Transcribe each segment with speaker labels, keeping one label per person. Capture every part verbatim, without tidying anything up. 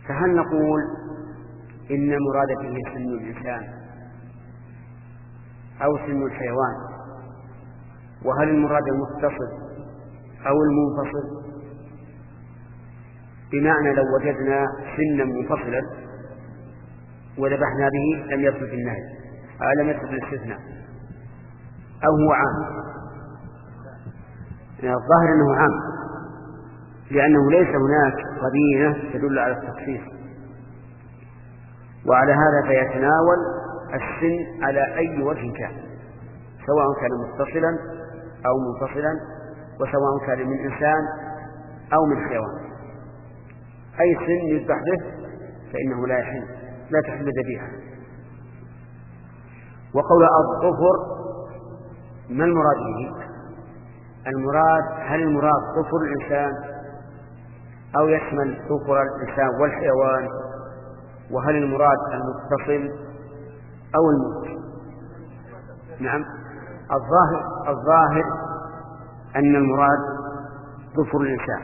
Speaker 1: فهل نقول إن المراد به سن الإنسان أو سن الحيوان؟ وهل المراد المتصل أو المنفصل؟ بمعنى لو وجدنا سنا منفصلا وذبحنا به لم يدخل في النهي، لم يدخل في الاستثناء، أو هو عام؟ يعني الظاهر أنه عام، لأنه ليس هناك قرينة تدل على التخصيص، وعلى هذا فيتناول السن على أي وجه كان، سواء كان متصلا أو منفصلا، وسواء كان من إنسان أو من حيوان. أي سن يذبح به فإنه لا يحل، لا تحل ذبيحة. وقول الظفر ما المراد به؟ المراد هل المراد ظفر الإنسان أو يشمل ظفر الإنسان والحيوان؟ وهل المراد المتصل أو المنفصل؟ نعم، الظاهر الظاهر أن المراد ظفر الإنسان.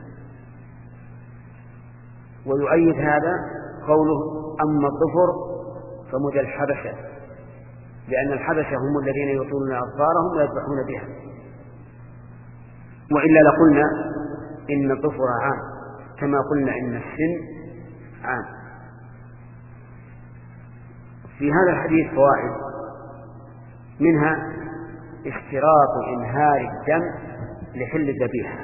Speaker 1: ويؤيد هذا قوله أما الظفر فمدى الحبشة، لأن الحبشة هم الذين يطولون أظفارهم ويذبحون بها، وإلا لقلنا إن الظفر عام كما قلنا إن السن عام. في هذا الحديث فوائد، منها اشتراط إنهار الدم لحل الذبيحة،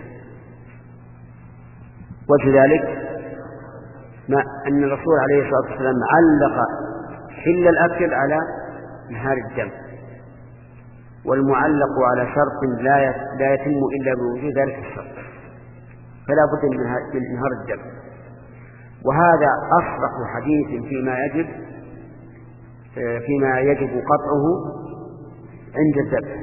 Speaker 1: وكذلك ما أن الرسول عليه الصلاة والسلام علق حل الأكل على إنهار الدم، والمعلق على شرط لا يتم إلا بوجود ذلك الشرط، فلا بد من إنهار الدم. وهذا أصرح حديث فيما يجب فيما يجب قطعه عند الذبح.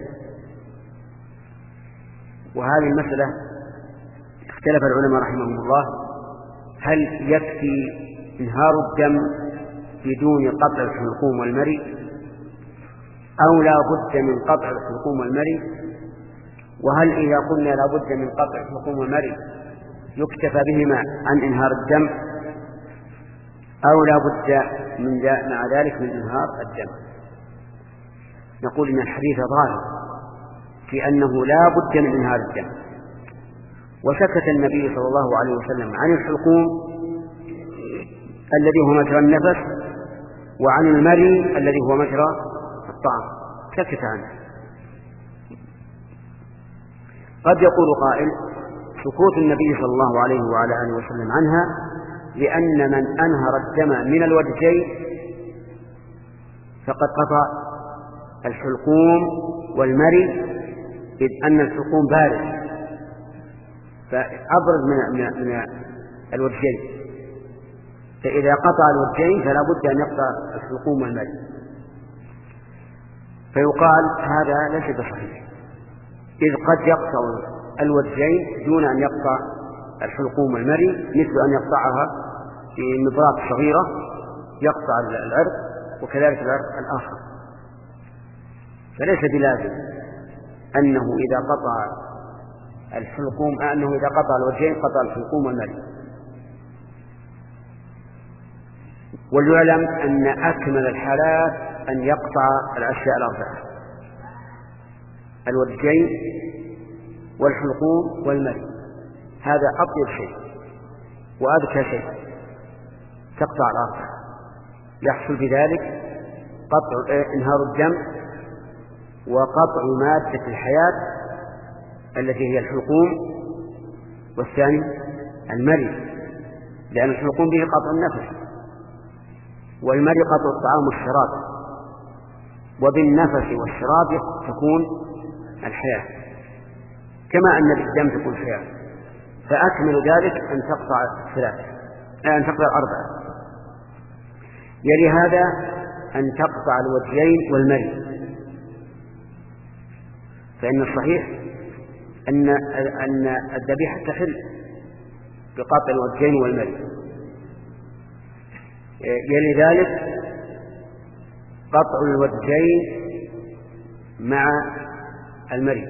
Speaker 1: وهذه المسألة اختلف العلماء رحمهم الله، هل يكفي إنهار الدم بدون قطع الحلقوم والمري، أو لا بد من قطع الحلقوم والمري؟ وهل إذا قلنا لا بد من قطع الحلقوم والمري يكتفى بهما عن إنهار الدم، أو لا بد من مع ذلك من إنهار الدم؟ نقول إن الحديث ظاهر في أنه لا بد من إنهار الدم. وسكت النبي صلى الله عليه وسلم عن الحلقوم الذي هو مجرى النفس، وعن المري الذي هو مجرى الطعام، سكت عنه. قد يقول قائل سكوت النبي صلى الله عليه وعلى آله وسلم عنها لأن من أنهر الدم من الوجهين فقد قطع الحلقوم والمري، إذ أن الحلقوم بارد فأبرد من, من, من الوجهين، فإذا قطع الوجهين فلا بد أن يقطع الحلقوم والمري. فيقال هذا ليس بصحيح، إذ قد يقطع الوجهين دون أن يقطع الحلقوم والمري، مثل أن يقطعها في مضرات صغيرة يقطع العرق، وكذلك العرق الآخر. فليس بلازم أنه إذا قطع الحلقوم أنه إذا قطع الوجهين قطع الحلقوم والمري. وليعلم أن أكمل الحالات أن يقطع الأشياء الأربعة: الوجهين والحلقوم والمري، هذا أطيب شيء وأذكى شيء، تقطع الأربعة، يحصل بذلك قطع إنهار الدم وقطع مادة الحياة التي هي الحلقوم، والثاني المري، لأن الحلقوم به قطع النفس، والمري قطع الطعام والشراب، وبالنفس والشراب تكون الحياة، كما أن بالدم تكون الحياة. فأكمل ذلك أن تقطع ثلاثة، أن تقطع أربعة. يلي هذا أن تقطع الوجهين والمري، فإن الصحيح أن أن الذبيحة تحل بقطع الوجهين والمري. يلي ذلك قطع الوجهين مع المري.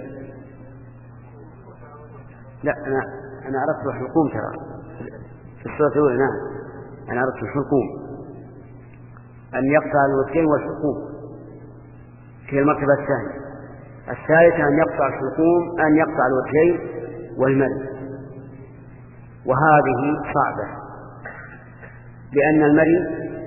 Speaker 1: لا، أنا أنا عرفت الحلقوم ترى في الصورة الأولى. نعم، أنا أردت الحلقوم، أن يقطع الوجهين والحلقوم في المرتبة الثانية. الثالثة أن يقطع الحلقوم أن يقطع الوجهين والمرء، وهذه صعبة لأن المرء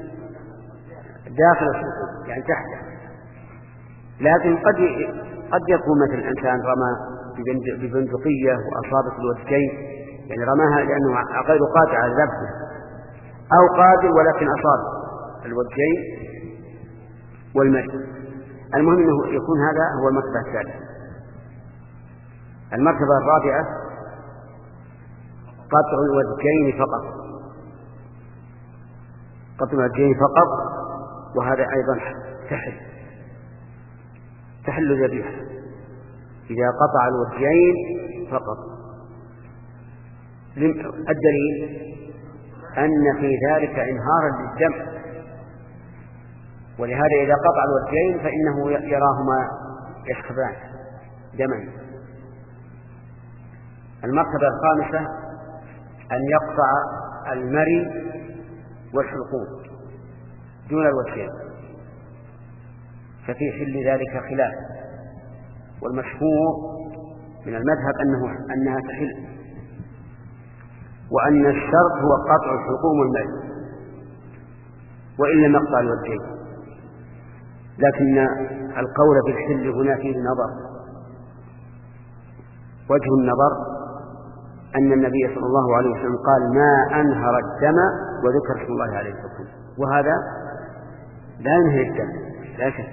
Speaker 1: داخل الحلقوم يعني تحته، لكن قد قد يكون مثل الإنسان رمى ببندقية وأصابت الوجهين، يعني رماها لأنه غير قادر على ذبحه، أو قادر ولكن أصاب الوجهين والمرء. المهم أنه يكون هذا هو المرتبة الثالثة. المرتبة الرابعة قطع الوجهين فقط، قطع الوجهين فقط، وهذا أيضا تحل تحل ذبيحة إذا قطع الوجهين فقط. الدليل أن في ذلك إنهارا للدم، ولهذا إذا قطع الوجهين فإنه يراهما يسكبان دما. المرتبة الخامسة أن يقطع المري والحلقوم دون الوجهين، ففي حل ذلك خلاف، والمشهور من المذهب أنه أنها تحل، وأن الشرط هو قطع الحلقوم والمري وإن لم يقطع الوجهين. لكن القول بالحل هنا فيه نظر. وجه النظر أن النبي صلى الله عليه وسلم قال ما أنهر الدم وذكر اسم الله عليه فكل، وهذا لا ينهر الدم لا شك.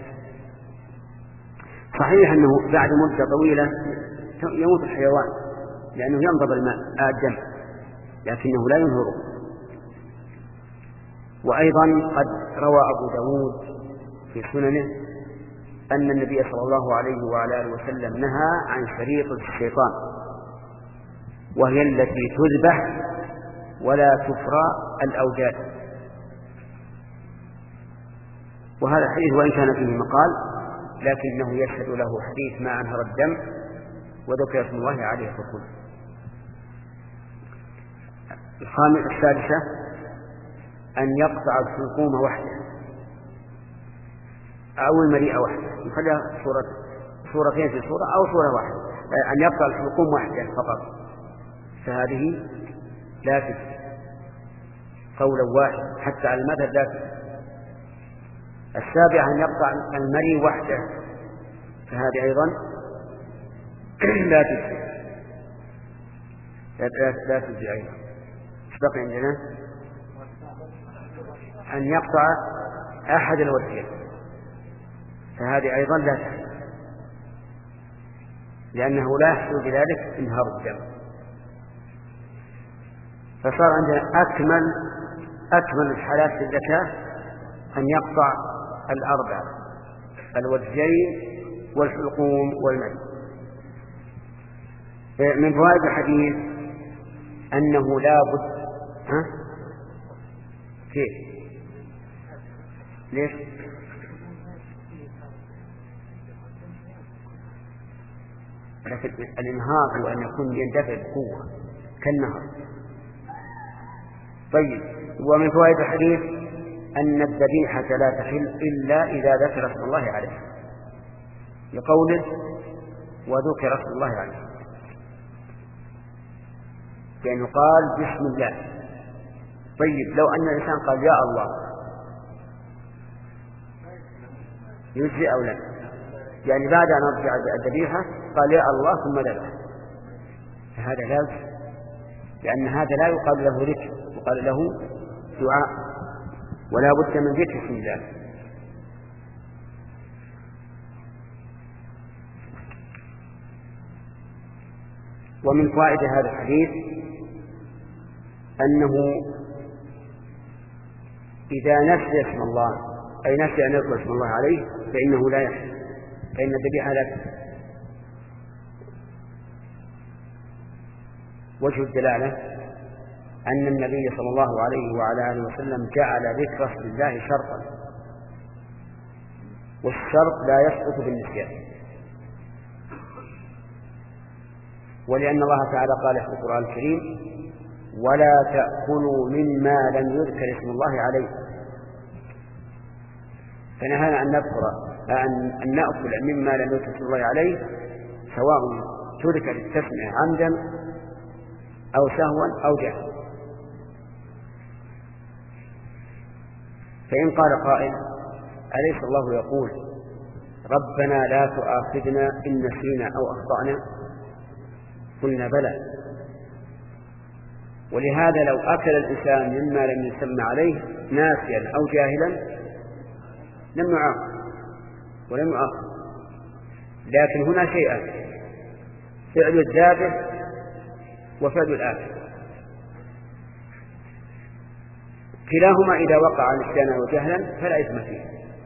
Speaker 1: صحيح أنه بعد مدة طويلة يموت الحيوان لأنه ينضب الماء الدم، لكنه لا ينهره. وأيضا قد روى أبو داود في سننه أن النبي صلى الله عليه وعلى آله وسلم نهى عن شريطة الشيطان، وهي التي تذبح ولا تفرى الأوجاد. وهذا الحديث وإن كان فيه مقال لكنه يشهد له حديث ما أنهر الدم وذكر اسم الله عليه فكل. السادسة أن يقطع الحلقوم وحده أو المريء وحده، نخليها صورة صورتين في صورة أو صورة واحدة. أن يقطع الحلقوم وحده فقط، فهذه لا تكفي قولا واحد حتى على المذهب لا تكفي. السابعة أن يقطع المريء وحده، فهذه أيضا لا تكفي لا تكفي أيضا. بقي عندنا أن يقطع أحد الوجهين، فهذه أيضا لا تحل، لأنه لا يحصل بذلك انهار الدم. فصار عندنا أكمل أكمل الحالات في الزكاة أن يقطع الأربع الوجهين والحلقوم والمرء. من فوائد الحديث أنه لا بد ها كيف ليش لكن الانهار هو أن يكون يندفع بقوة كالنهر. طيب، ومن فوائد الحديث أن الذبيحة لا تحل إلا إذا ذكر اسم الله عليه، لقوله وذكر اسم الله عليه، يعني قال بسم الله. طيب، لو أن الإنسان قال يا الله يجزي أو لا؟ يعني بعد أن أرجع الذبيحة قال يا الله ثم ذبح، فهذا لازم، لأن هذا لا يقال له ذكر، يقال له دعاء، ولا بد من ذكر اسم الله. ومن فوائد هذا الحديث أنه إذا نسي اسم الله أي نسي أن يذكر اسم الله عليه فإنه لا يحل، فإن الذبيحة لا تحل. وجه الدلالة أن النبي صلى الله عليه وعلى آله وسلم جعل ذكر اسم الله شرطا، والشرط لا يسقط بالنسيان، ولأن الله تعالى قال في القرآن الكريم ولا تأكلوا مما لم يذكر اسم الله عليه. فنهانا أن نذكر أن نأكل مما لم يذكر اسم الله عليه، سواء ترك التسمية عمدا أو سهوا أو جهلا. فإن قال قائل: أليس الله يقول ربنا لا تؤاخذنا إن نسينا أو أخطأنا؟ قلنا بلى، ولهذا لو أكل الإنسان مما لم يسمى عليه ناسيا أو جاهلا لم يعاقب ولم يؤاخذ. لكن هنا شيئان: فعل الذابح وفعل الآكل، كلاهما إذا وقع نسيانا وجهلا فلا إثم فيه.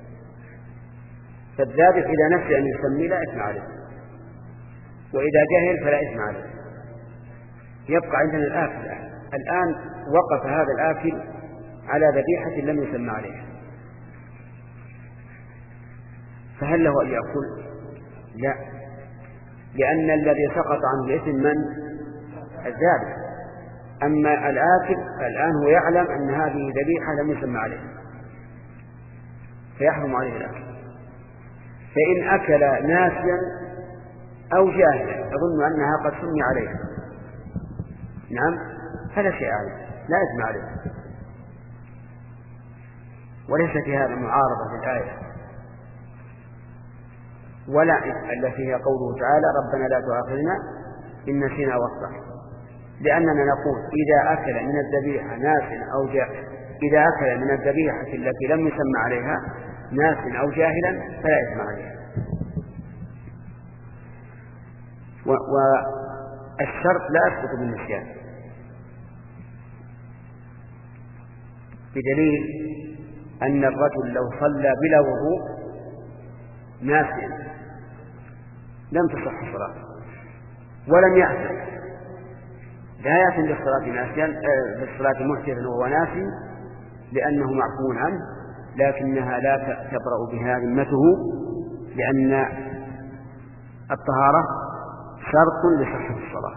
Speaker 1: فالذابح إذا نسي أن يسمي لا إثم عليه، وإذا جهل فلا إثم عليه. يبقى عندنا الآكل. الآن وقف هذا الآكل على ذبيحة لم يسمى عليها، فهل له أن يأكل؟ لا، لأن الذي سقط عنه الإثم من؟ الذابح. أما الآكل الآن هو يعلم أن هذه ذبيحة لم يسمى عليها فيحرم عليه الأكل. فإن أكل ناسيا أو جاهلا يظن أنها قد سمي عليها، نعم، فلا شيء عليه، لا إثم عليه. وليس في هذا معارضة للآية ولا التي هي قوله تعالى: ربنا لا تؤاخذنا إن نسينا واخطأنا. لأننا نقول إذا أكل من الذبيحة ناس أو جاهلا، إذا أكل من الذبيحة التي لم يسمى عليها ناس أو جاهلا فلا إثم عليها. والشرط لا يسقط بالنسيان، بدليل أن الرجل لو صلى بلا وضوء ناسيا لم تصح صلاته ولم يأثم، لا يأثم بالصلاة ناسيا بالصلاة محدثا وهو ناسي لأنه معفو عنه، لكنها لا تبرأ بها ذمته، لأن الطهارة شرط لصحة الصلاة.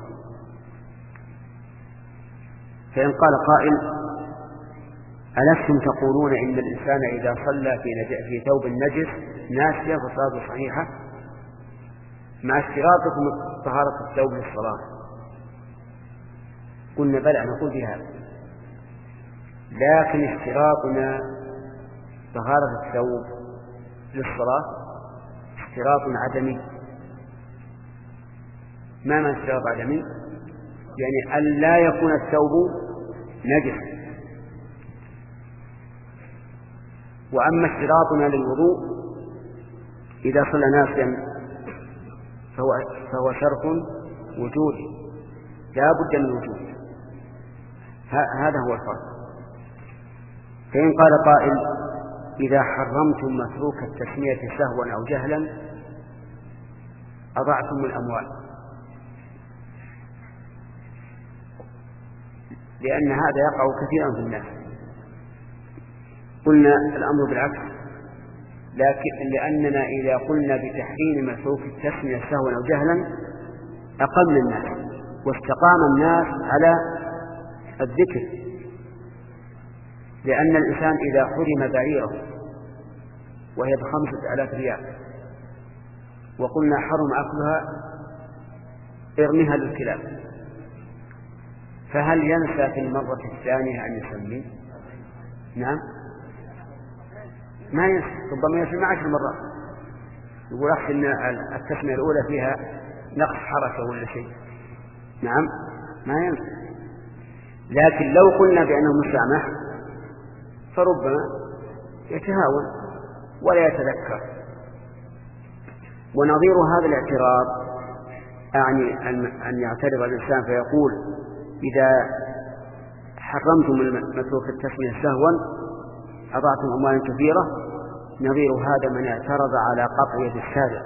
Speaker 1: فإن قال قائل: ألستم تقولون إن الإنسان إذا صلى في ثوب النجس ناسيا فصلاته صحيحة مع اشتراطكم طهارة الثوب للصلاة؟ قلنا بلى، نقول بهذا، لكن اشتراطنا طهارة الثوب للصلاة اشتراط عدمي. ما معنى اشتراط عدمي؟ يعني أن لا يكون الثوب نجسا. وأما اشتراطنا للوضوء إذا صلى ناسيا فهو, فهو شرط وجودي لا بد من وجوده، هذا هو الفرق. فإن قال قائل: إذا حرمتم متروك التسمية سهوا أو جهلا أضعتم الأموال، لأن هذا يقع كثيرا في الناس. قلنا الأمر بالعكس، لكن لأننا إذا قلنا بتحريم متروك التسمية سهوا أو جهلا أقل الناس واستقام الناس على الذكر، لأن الإنسان إذا حرم بعيره وهي بخمسة آلاف ريال وقلنا حرم أكلها ارمها للكلاب، فهل ينسى في المرة الثانية أن يسمي؟ نعم، ما ينسى، ربما يسمي عشر مرات، يقول أحسن التسمية الأولى فيها نقص حركة ولا شيء، نعم ما ينسى. لكن لو قلنا بأنه مسامح فربما يتهاون ولا يتذكر. ونظير هذا الاعتراض أعني أن يعترض الإنسان فيقول: إذا حرمتم متروك التسمية سهوا أضعتم أموالا كثيرة. نظير هذا من اعترض على قطع يد السارق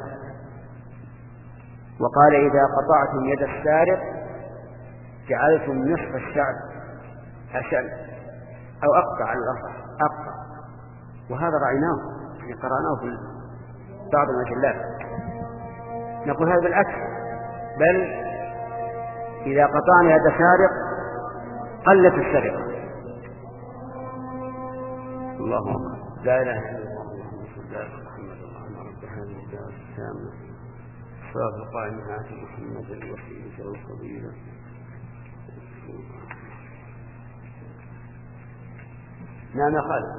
Speaker 1: وقال: إذا قطعتم يد السارق جعلتم نصف الشعب أشل أو أقطع على الأصح أقطع. وهذا رأيناه يعني قرأناه في بعض المجلات. نقول هذا بالعكس، بل إذا قطعنا يد سارق قلت السرقة. الله أكبر. لا إله إلا الله محمد رب هذه الدعوة التامة صلاة القائمة آتي محمد الوسيلة والفضيلة. نعم يا خالد.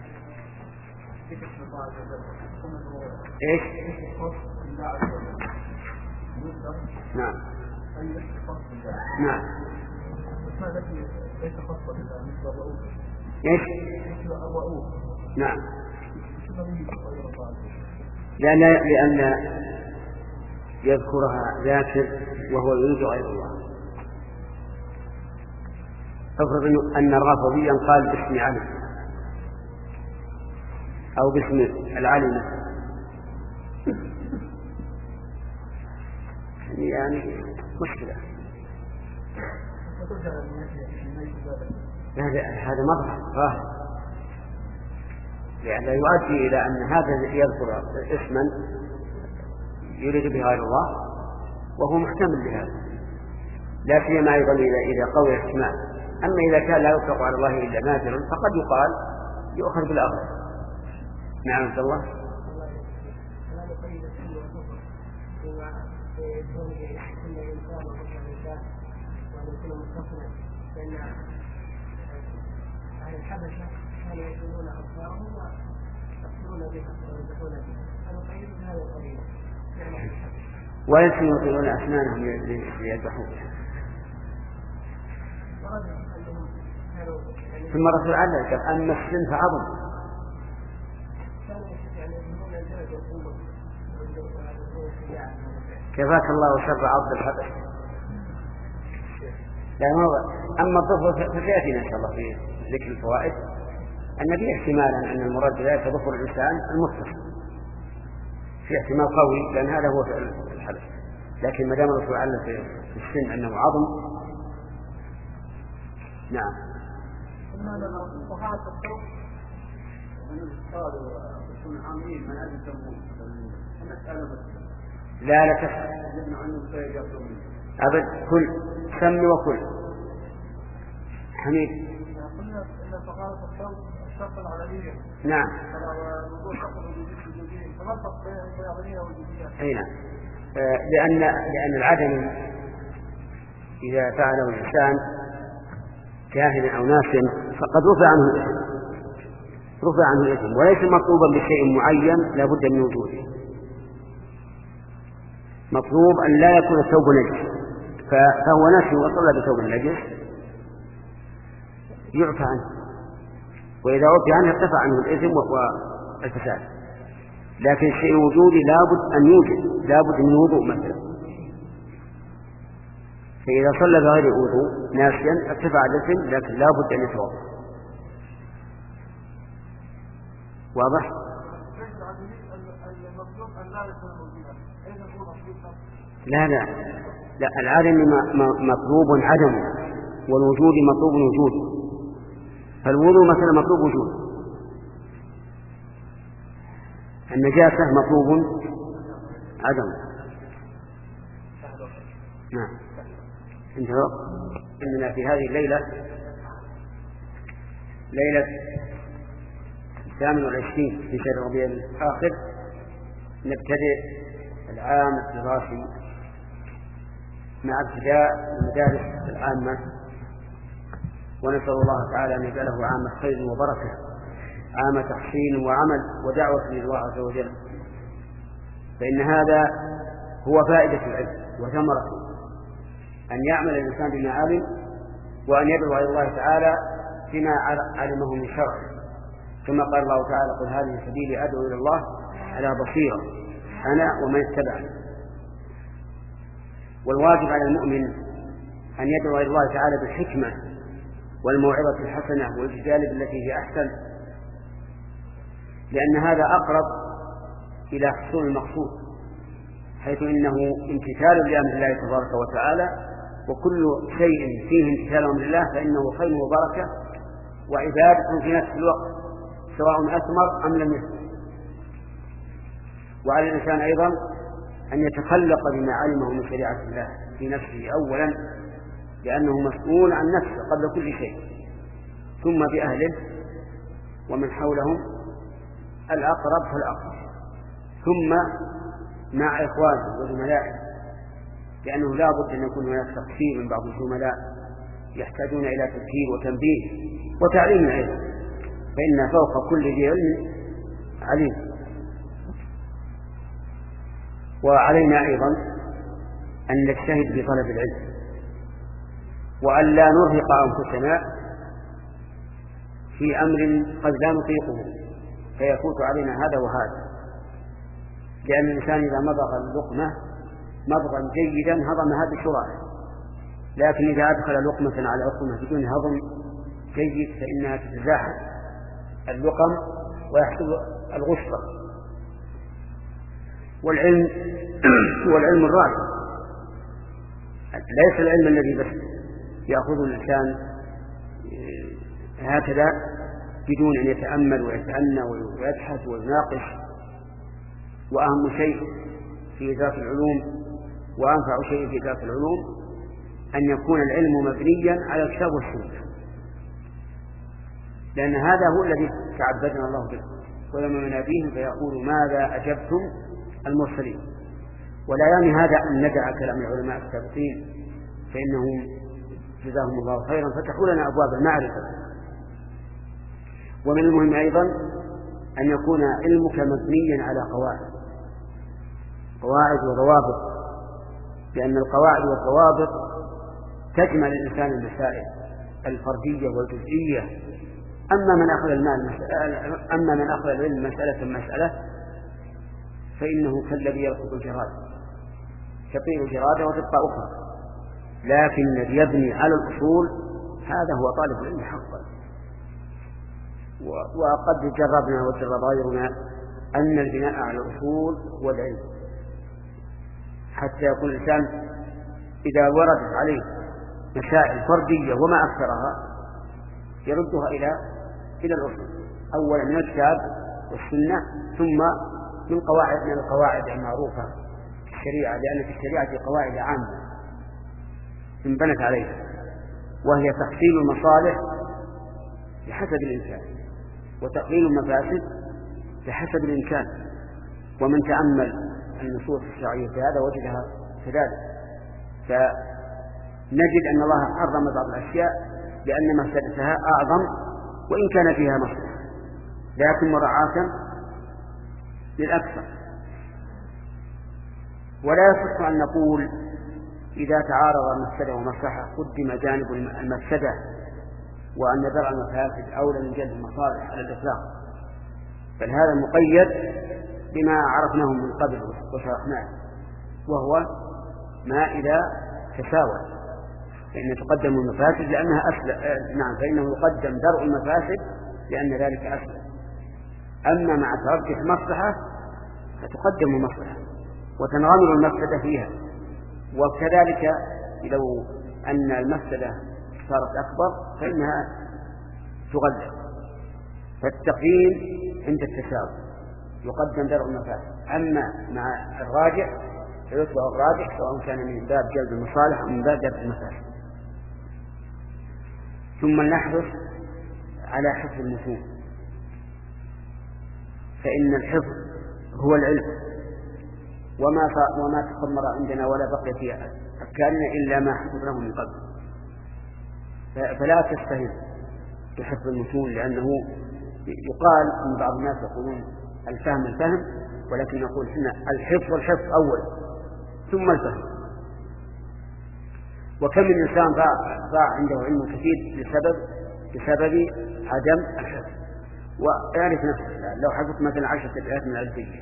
Speaker 1: ايش؟ نعم نعم ايش؟ نعم لأن لأن يذكرها ذاكر وهو يريد غير الله. افرض أن الرافضيا قال باسم علي أو باسم العلي يعني مشكلة. هذا هذا مظهر ظاهر لأن يؤدي إلى أن هذا يذكر اسما يريد به غير الله وهو محتمل لهذا، لا سيما أيضا إذا قوي الاحتمال. أما إذا كان لا يطلق على الله إلا نادرا فقد يقال يؤخذ بالأغلب. نعم عبد الله.
Speaker 2: الحبشة كانوا يجنون أبصارهم ويقتلون بها ويذبحون بها، فنقيد هذا القليل
Speaker 1: وليس يطيلون أسنانهم ليذبحوا بها. ثم الرسول علق قال أما السن فعظم. كفاك الله شر عض الحبش. أما الظفر فسيأتينا إن شاء الله في ذكر الفوائد أن فيه احتمالا أن المراد بذلك ظفر الإنسان المتصل، في احتمال قوي لأن هذا هو الحبش. لكن ما دام الرسول علق في السن أنه عظم. نعم. لا لا تفعل أبد. كل سم وكل حميد. نعم هنا لأن لأن العدم إذا فعله الإنسان جاهلا أو ناسا فقد رفع عنه الإثم رفع عنه الإثم وليس مطلوبا بشيء معين لا بد من وجوده. مطلوب أن لا يكون الثوب نجس فهو ناسي وصلى بثوب نجس يعفى عنه، وإذا عفى عنه ارتفع عنه الإثم والفساد. لكن الشيء الوجودي لابد أن يوجد، لابد من وضوء مثلا، فإذا صلى بغير وضوء ناسيا ارتفع الإثم لكن لابد أن يتوضأ. واضح؟ لا لا لا العدم مطلوب عدمه والوجود مطلوب وجوده. فالوضوء مثلا مطلوب وجوده، النجاسة مطلوب عدمه. نعم. انتهى إننا في هذه الليلة ليلة الثامن والعشرين في شهر ربيع الآخر نبتدئ العام الدراسي مع ابتداء المدارس العامة، ونسأل الله تعالى أن يجعله عام خير وبركة، عام تحسين وعمل ودعوة لله عز وجل، فإن هذا هو فائدة العلم وثمرته، أن يعمل الإنسان بما علم وأن يدعو إلى الله تعالى بما علمه من شرعه، كما قال الله تعالى قل هذه سبيلي أدعو إلى الله على بصيرة أنا ومن اتبعني. والواجب على المؤمن أن يدعو إلى الله تعالى بالحكمة والموعظة الحسنة والجدال بالتي هي أحسن، لأن هذا أقرب إلى حصول المقصود، حيث إنه امتثال لأمر الله تبارك وتعالى، وكل شيء فيه امتثال أمر الله فإنه خير وبركة وعبادة في نفس الوقت سواء أثمر أم لم يثمر. وعلى الإنسان أيضا أن يتخلق بما علمه من شريعة الله في نفسه أولا، لأنه مسؤول عن نفسه قبل كل شيء، ثم بأهله ومن حولهم الأقرب فالأقرب، ثم مع إخوانه وزملائه، لأنه لا بد أن يكون هناك تقصير من بعض الزملاء يحتاجون إلى تذكير وتنبيه وتعليم العلم، فإن فوق كل ذي علم عليم. وعلينا أيضا أن نجتهد في طلب العلم، وأن لا نرهق أنفسنا في أمر قد لا نطيقه فيفوت علينا هذا وهذا، لأن الإنسان إذا مضغ اللقمة مضغا جيدا هضمها بسرعة، لكن إذا أدخل لقمة على لقمة بدون هضم جيد فإنها تتزاحم اللقم ويحصل الغصة. والعلم هو العلم الراسخ، ليس العلم الذي بس يأخذ الإنسان هكذا بدون أن يتأمل ويتأنى ويبحث ويناقش. وأهم شيء في ذات العلوم وأنفع شيء في ذات العلوم أن يكون العلم مبنيا على الكتاب والسنة، لأن هذا هو الذي تعبدنا الله به. ويوم يناديهم فيقول ماذا أجبتم المرسلين. ولا يعني هذا أن ندع كلام العلماء السابقين فإنهم جزاهم الله خيرا فتحوا لنا أبواب المعرفة. ومن المهم أيضا أن يكون علمك مبنيا على قواعد قواعد وضوابط، لأن القواعد والضوابط تجمع للإنسان المسائل الفردية والجزئية. أما من أخذ المال أما من أخذ العلم مسألة مسألة فإنه كالذي يركض الجراد، يطير جرادة وتبقى أخرى. لكن الذي يبني على الأصول هذا هو طالب العلم حقا. وقد جربنا وجرب غيرنا أن البناء على الأصول هو العلم، حتى يكون الإنسان إذا وردت عليه مسائل فردية وما أكثرها يردها إلى إلى الأصول، أولا من الكتاب والسنة، ثم من قواعد من القواعد المعروفة في الشريعة، لأن في الشريعة قواعد عامة انبنت عليها، وهي تحصيل المصالح بحسب الإنسان وتقليل المفاسد بحسب الإمكان. ومن تأمل النصوص الشرعية في هذا وجدها كذلك، فنجد أن الله حرم بعض الأشياء لأن مفسدتها أعظم وإن كان فيها مصلحة، لكن مراعاة للأكثر. ولا يصح أن نقول إذا تعارض المفسدة ومصلحة قدم جانب المفسدة وأن درء المفاسد أولى من جلب المصالح على الإطلاق، بل هذا مقيد بما عرفناه من قبل وشرحناه، وهو ما إذا تساوى فإن تقدم المفاسد لأنها أسلم، نعم فإنه يقدم درء المفاسد لأن ذلك أسلم. أما مع ترجح المصلحة فتقدم المصلحة وتنغمر المفسدة فيها. وكذلك لو أن المفسدة صارت أكبر فإنها تغلب، فالتقديم عند التساوي يقدم درء المفاسد. أما مع الراجح فيتبع الراجح سواء كان من باب جلب المصالح أو من باب جلب المفاسد. ثم نحرص على حفظ المتون، فإن الحفظ هو العلم، وما وما تخمر عندنا ولا بقي في أفكارنا إلا ما حفظناه من قبل. فلا تستهن بحفظ المتون، لأنه يقال أن بعض الناس يقولون الفهم الفهم، ولكن نقول إن الحفظ الحفظ أول ثم الفهم. وكم من إنسان ضاع عنده علم كثير بسبب بسبب عدم الحفظ. ويعرف نفسه لو حفظت مثلا عشرة أبيات من الألفية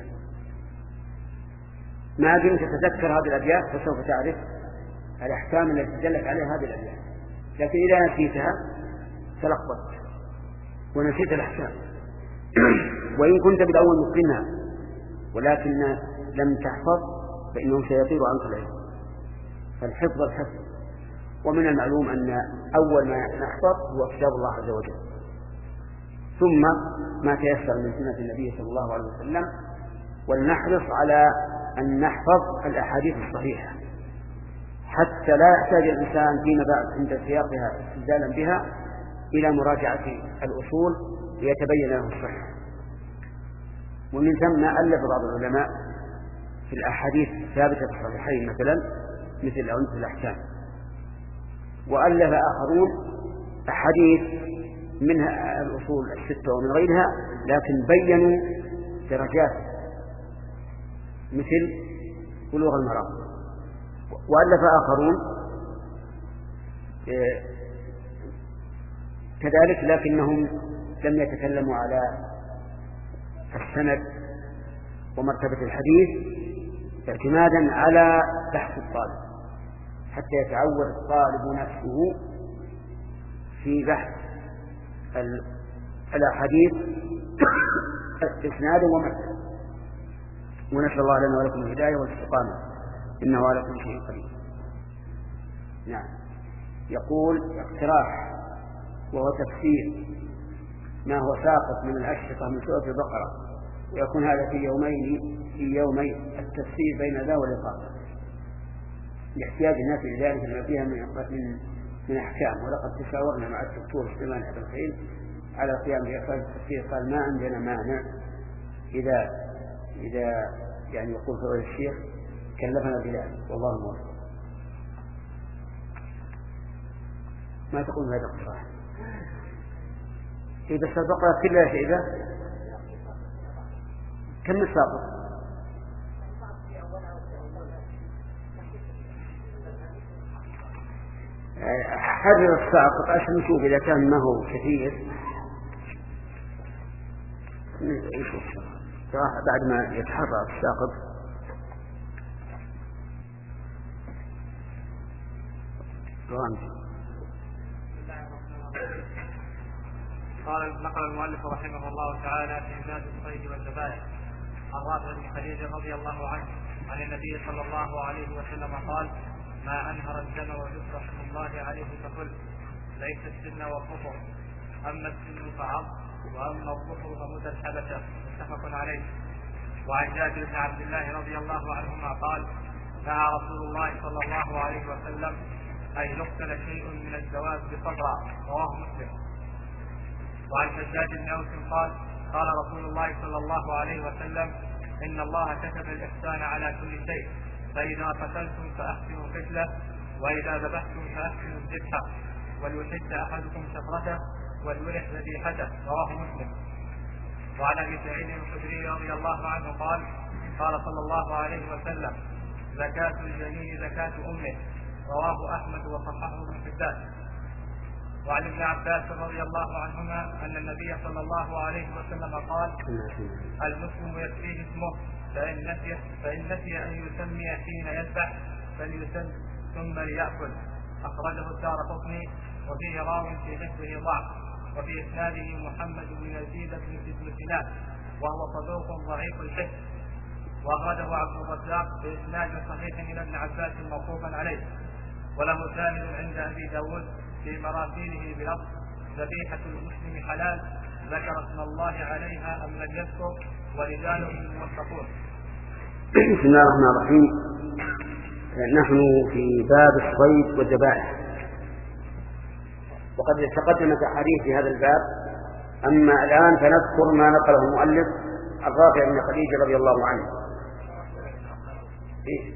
Speaker 1: ما دمت تتذكر هذه الأبيات فسوف تعرف الأحكام التي تدلك عليها هذه الأبيات، لكن إذا نسيتها تلخبطت ونسيت الأحكام وإن كنت بالأول متقنها ولكن لم تحفظ فإنه سيطير عنك العلم. فالحفظ الحفظ. ومن المعلوم أن أول ما نحفظ هو كتاب الله عز وجل، ثم ما تيسر من سنة النبي صلى الله عليه وسلم، ولنحرص على أن نحفظ الأحاديث الصحيحة حتى لا يحتاج الإنسان فيما بعد عند سياقها استدلالا بها إلى مراجعة الأصول ليتبين له الصحة. ومن ثم ألف بعض العلماء في الأحاديث الثابتة في الصحيحين مثلا مثل عنف الأحكام، وألف آخرون أحاديث منها الأصول الستة ومن غيرها لكن بينوا درجات مثل بلوغ المرام. وألف آخرون كذلك لكنهم لم يتكلموا على السند ومرتبة الحديث اعتمادا على بحث الطالب حتى يتعود الطالب نفسه في بحث الأحاديث إسنادا ومتنا. ونسأل الله لنا ولكم الهداية والاستقامة إنه على كل شيء قدير. نعم. يقول اقتراح وهو تفسير ما هو ساقط من الأشرطة من سورة البقرة ويكون هذا في يومين في يومي التفسير بين ذا والإقامة لاحتياج الناس لذلك لما فيها من من من أحكام. ولقد تشاورنا مع الدكتور سليمان عبد الخير على قيام بإخراج التفسير، قال ما عندنا مانع إذا إذا يعني يقول فضل الشيخ كلفنا بذلك والله موفق. ما تقول هذا اقتراح؟ إذا سبق كل شيء ذا كم السابق؟ حرر الساقط عشان نشوف إذا كان ما هو كثير بعد ما يتحرر الساقط.
Speaker 3: قال نقل المؤلف رحمه الله تعالى في باب الصيد والذبائح عن رافع بن خديج رضي الله عنه عن النبي صلى الله عليه وسلم قال: ما أنهر الدم وذكر اسم الله عليه فقل ليس السن والظفر، أما السن فعظ وأما الظفر فمد الحبشة. متفق عليه. وعن جابر بن عبد الله رضي الله عنهما قال: نهى رسول الله صلى الله عليه وسلم أن يقتل شيء من الدواب بصبرا. رواه مسلم. وعن شداد بن أوس قال: قال رسول الله صلى الله عليه وسلم: إن الله كتب الإحسان على كل شيء، فإذا قتلتم فأحسنوا القتلة، وإذا ذبحتم فأحسنوا الذبحة، وليحد أحدكم شفرته وليرح ذبيحته. رواه مسلم. وعن أبي سعيد الخدري رضي الله عنه قال: قال صلى الله عليه وسلم: زكاة الجنين زكاة أمه. رواه أحمد وصححه ابن حبان. وعن ابن عباس رضي الله عنهما أن النبي صلى الله عليه وسلم قال: المسلم يكفيه اسمه، فإن نسي, فإن نسي أن يسمي حين يذبح فليسم ثم ليأكل. أخرجه الدارقطني وفيه راو في حفظه ضعف، وفي إسناده محمد بن يزيد بن سنان وهو صدوق ضعيف الحفظ. وأخرجه عبد الرزاق بإسناد صحيح إلى ابن عباس موقوفا عليه، وله شاهد عند أبي داود في مراسيله بلفظ: ذبيحة المسلم حلال، ذكر اسم الله عليها أم لم يذكر، ورجاله موثقون.
Speaker 1: بسم الله الرحمن الرحيم. نحن في باب الصيد والذبائح، وقد تقدمت أحاديث في هذا الباب، أما الآن فنذكر ما نقله المؤلف عن رافع بن خديج رضي الله عنه. إيه؟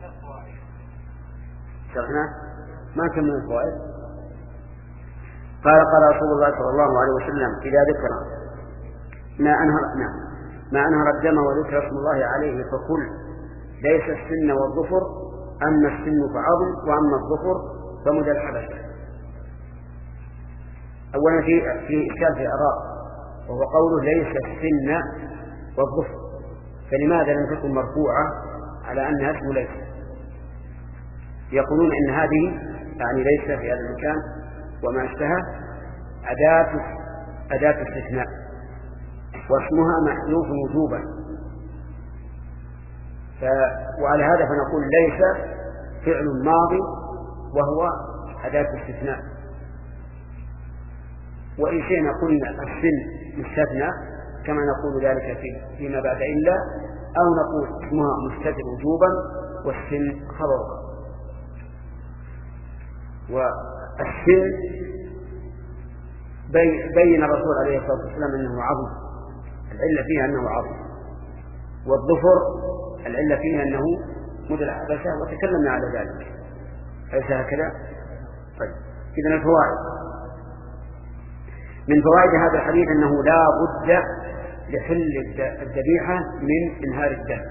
Speaker 1: شرحنا ما كمل الفوائد. قال قال رسول الله صلى الله عليه وسلم: إذا ذكر ما أنهر نعم ما أنهر الدم وذكر اسم الله عليه فكل ليس السن والظفر، أما السن فعظم وأما الظفر فمد الحبشة. أولا في في إشكال في الآراء، وهو قوله ليس السن والظفر، فلماذا لم تكن مرفوعة على أنها اسم ليس؟ يقولون إن هذه يعني ليس في هذا المكان وما اشتهى أداة أداة استثناء، واسمها محذوف وجوبا. ف... وعلى هذا فنقول ليس فعل ماضي وهو أداة استثناء. وإن شئنا قلنا السن مستثنى كما نقول ذلك في فيما بعد إلا، أو نقول اسمها مستتر وجوبا والسن خبرها. والسن بين الرسول عليه الصلاة والسلام أنه عظم، العلة فيها أنه عظم، والظفر العلة فيها أنه مدل عبسة، وتكلمنا على ذلك. أليس هكذا؟ طيب، إذن الفوائد: من فوائد هذا الحديث أنه لا بد لحل الذبيحة من إنهار الدم،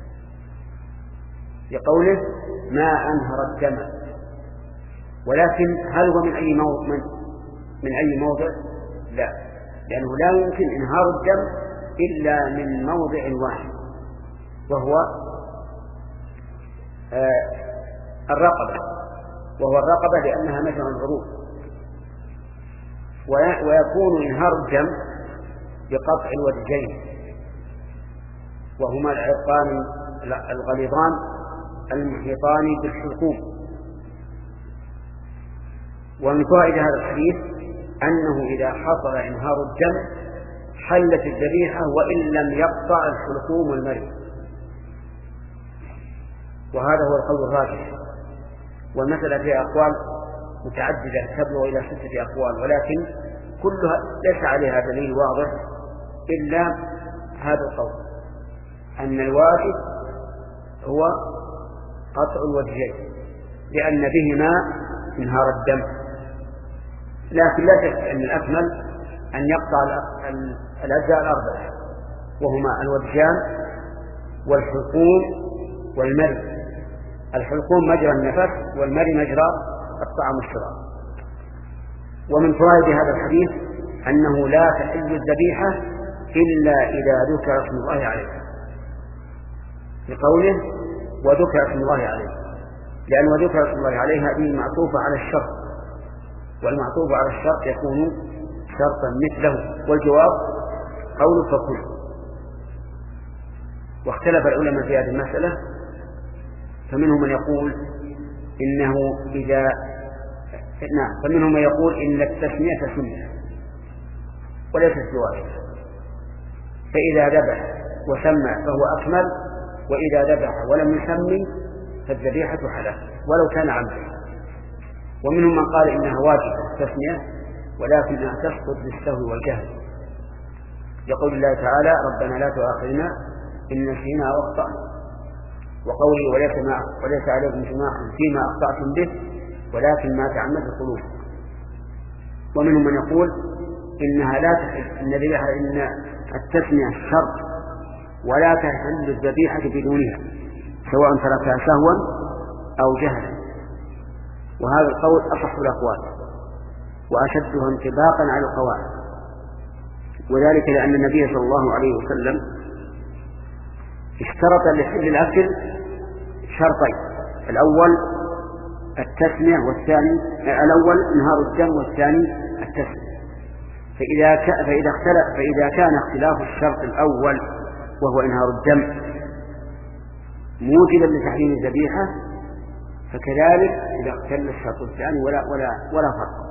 Speaker 1: لقوله ما أنهر الدم. ولكن هل هو من أي موضع؟ من أي موضع؟ لا، لأنه لا يمكن إنهار الدم إلا من موضع واحد، وهو آه الرقبة، وهو الرقبة لأنها مجرى العروق. ويكون إنهار الدم بقطع الوجهين، وهما العرقان الغليظان المحيطان بالحلقوم. ومن فوائد هذا الحديث أنه إذا حصل إنهار الدم حلت الذبيحة وإن لم يقطع الحلقوم والمرئ، وهذا هو القول الراجح. والمسألة فيها أقوال متعددة تبلغ إلى ستة أقوال، ولكن كلها ليس عليها دليل واضح إلا هذا القول، أن الواجب هو قطع الوجهين لأن بهما انهار الدم. لكن لا شك أن الأكمل أن يقطع الأجزاء الأربعة، وهما الوجهان والحلقوم والمرء. الحلقوم مجرى النفس، والمرء مجرى الطعام والشراب. ومن فوائد هذا الحديث أنه لا تحل الذبيحة إلا إذا ذكر اسم الله عليه، لقوله وذكر اسم الله عليه، لأن وذكر اسم الله عليه هذه معطوفة على الشرط، والمعطوف على الشرط يكون شرطا مثله، والجواب قول فكل. واختلف العلماء في هذه المسألة، فمنهم من يقول إنه إذا نعم فمنهم من يقول إن التسمية سنة وليست بواجبة، فإذا ذبح وسمى فهو أكمل، وإذا ذبح ولم يسمي فالذبيحة حلال ولو كان عمدا. ومنهم من قال إنها واجبة التسمية ولكنها تسقط بالسهو والجهل، يقول الله تعالى ربنا لا تؤاخذنا إن نسينا واخطأنا، وقوله وليس, وليس عليكم جناح فيما أخطأتم به ولكن ما تعمدت قلوبكم. ومنهم من يقول إنها لا تحل إن الذبيحة إن التسمية شرط ولا تحل الذبيحة بدونها سواء تركها سهوا أو جهلا، وهذا القول أصح الأقوال وأشدها انطباقا على القواعد، وذلك لأن النبي صلى الله عليه وسلم اشترط لحل الأكل شرطين: الأول التسمية، والثاني الأول انهار الدم، والثاني التسمية. فإذا ك... فإذا اختلف فإذا كان اختلاف الشرط الأول وهو انهار الدم موجبا لتحريم الذبيحة، فكذلك إذا اختل الشرط الثاني ولا ولا ولا فرق.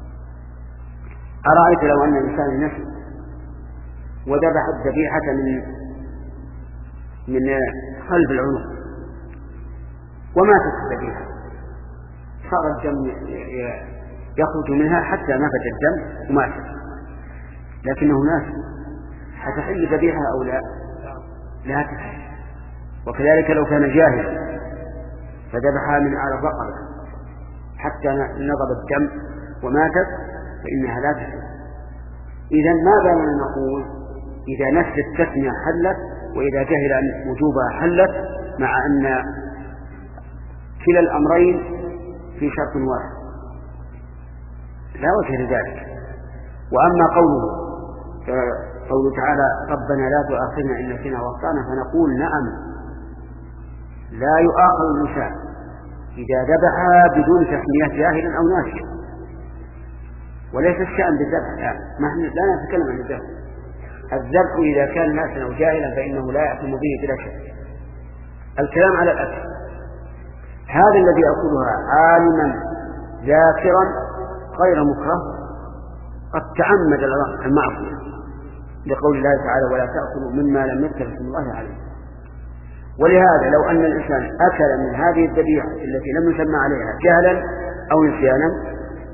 Speaker 1: أرأيت لو أن الإنسان نسي وذبح الذبيحة من من خلف العنق وماتت الذبيحة، صار الدم يخرج منها حتى نفد الدم وماتت، لكنه ناسي، هتحل ذبيحة أو لا؟ لا تحل. وكذلك لو كان جاهلا فذبحها من على الرقبة حتى نضب الدم وماتت فإنها لا تحل. إذن ماذا نقول؟ إذا نسي التسمية حلت، وإذا جهل أن وجوبها حلت، مع أن كلا الأمرين في شرط واحد لا وجه لذلك. وأما قوله قوله تعالى ربنا لا تؤاخذنا إن نسينا واخطأنا، فنقول نعم لا يؤاخذ الإنسان إذا ذبحها بدون تسمية جاهلا أو ناسيا، وليس الشأن بالذبح، لا لا نتكلم عن الذبح. الذبح إذا كان ناسا أو جاهلا فإنه لا يأثم به بلا شك. الكلام على الأكل، هذا الذي يأكلها عالما ذاكرا غير مكره قد تعمد المعصية، لقول الله تعالى ولا تأكلوا مما لم يذكر اسم الله عليه. ولهذا لو أن الإنسان أكل من هذه الذبيحة التي لم يسمى عليها جهلا أو نسيانا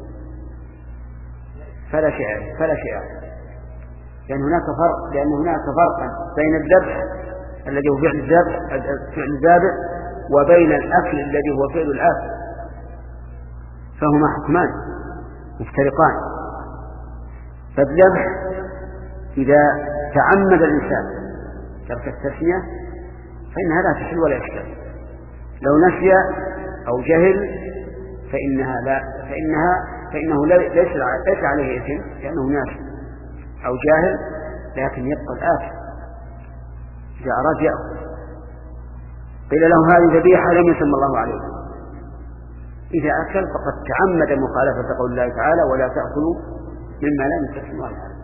Speaker 1: فلا شيء فلا شيء لأن هناك فرق لأن هناك فرقا بين الذبح الذي هو فعل الذبح فعل الذابح وبين الأكل الذي هو فعل الآكل، فهما حكمان مفترقان. فالذبح إذا تعمد الإنسان ترك التسمية فإنها لا تحل ولا يشتغل، لو نسي أو جهل فإنها لا فإنها فإنه ليس ليس عليه إثم لأنه ناسي أو جاهل، لكن يبقى الآكل إذا أراد يأكل. قيل له هذه ذبيحة لم يسمى الله عليه، إذا أكل فقد تعمد مخالفة قول الله تعالى ولا تأكلوا مما لم يسمى الله عليه.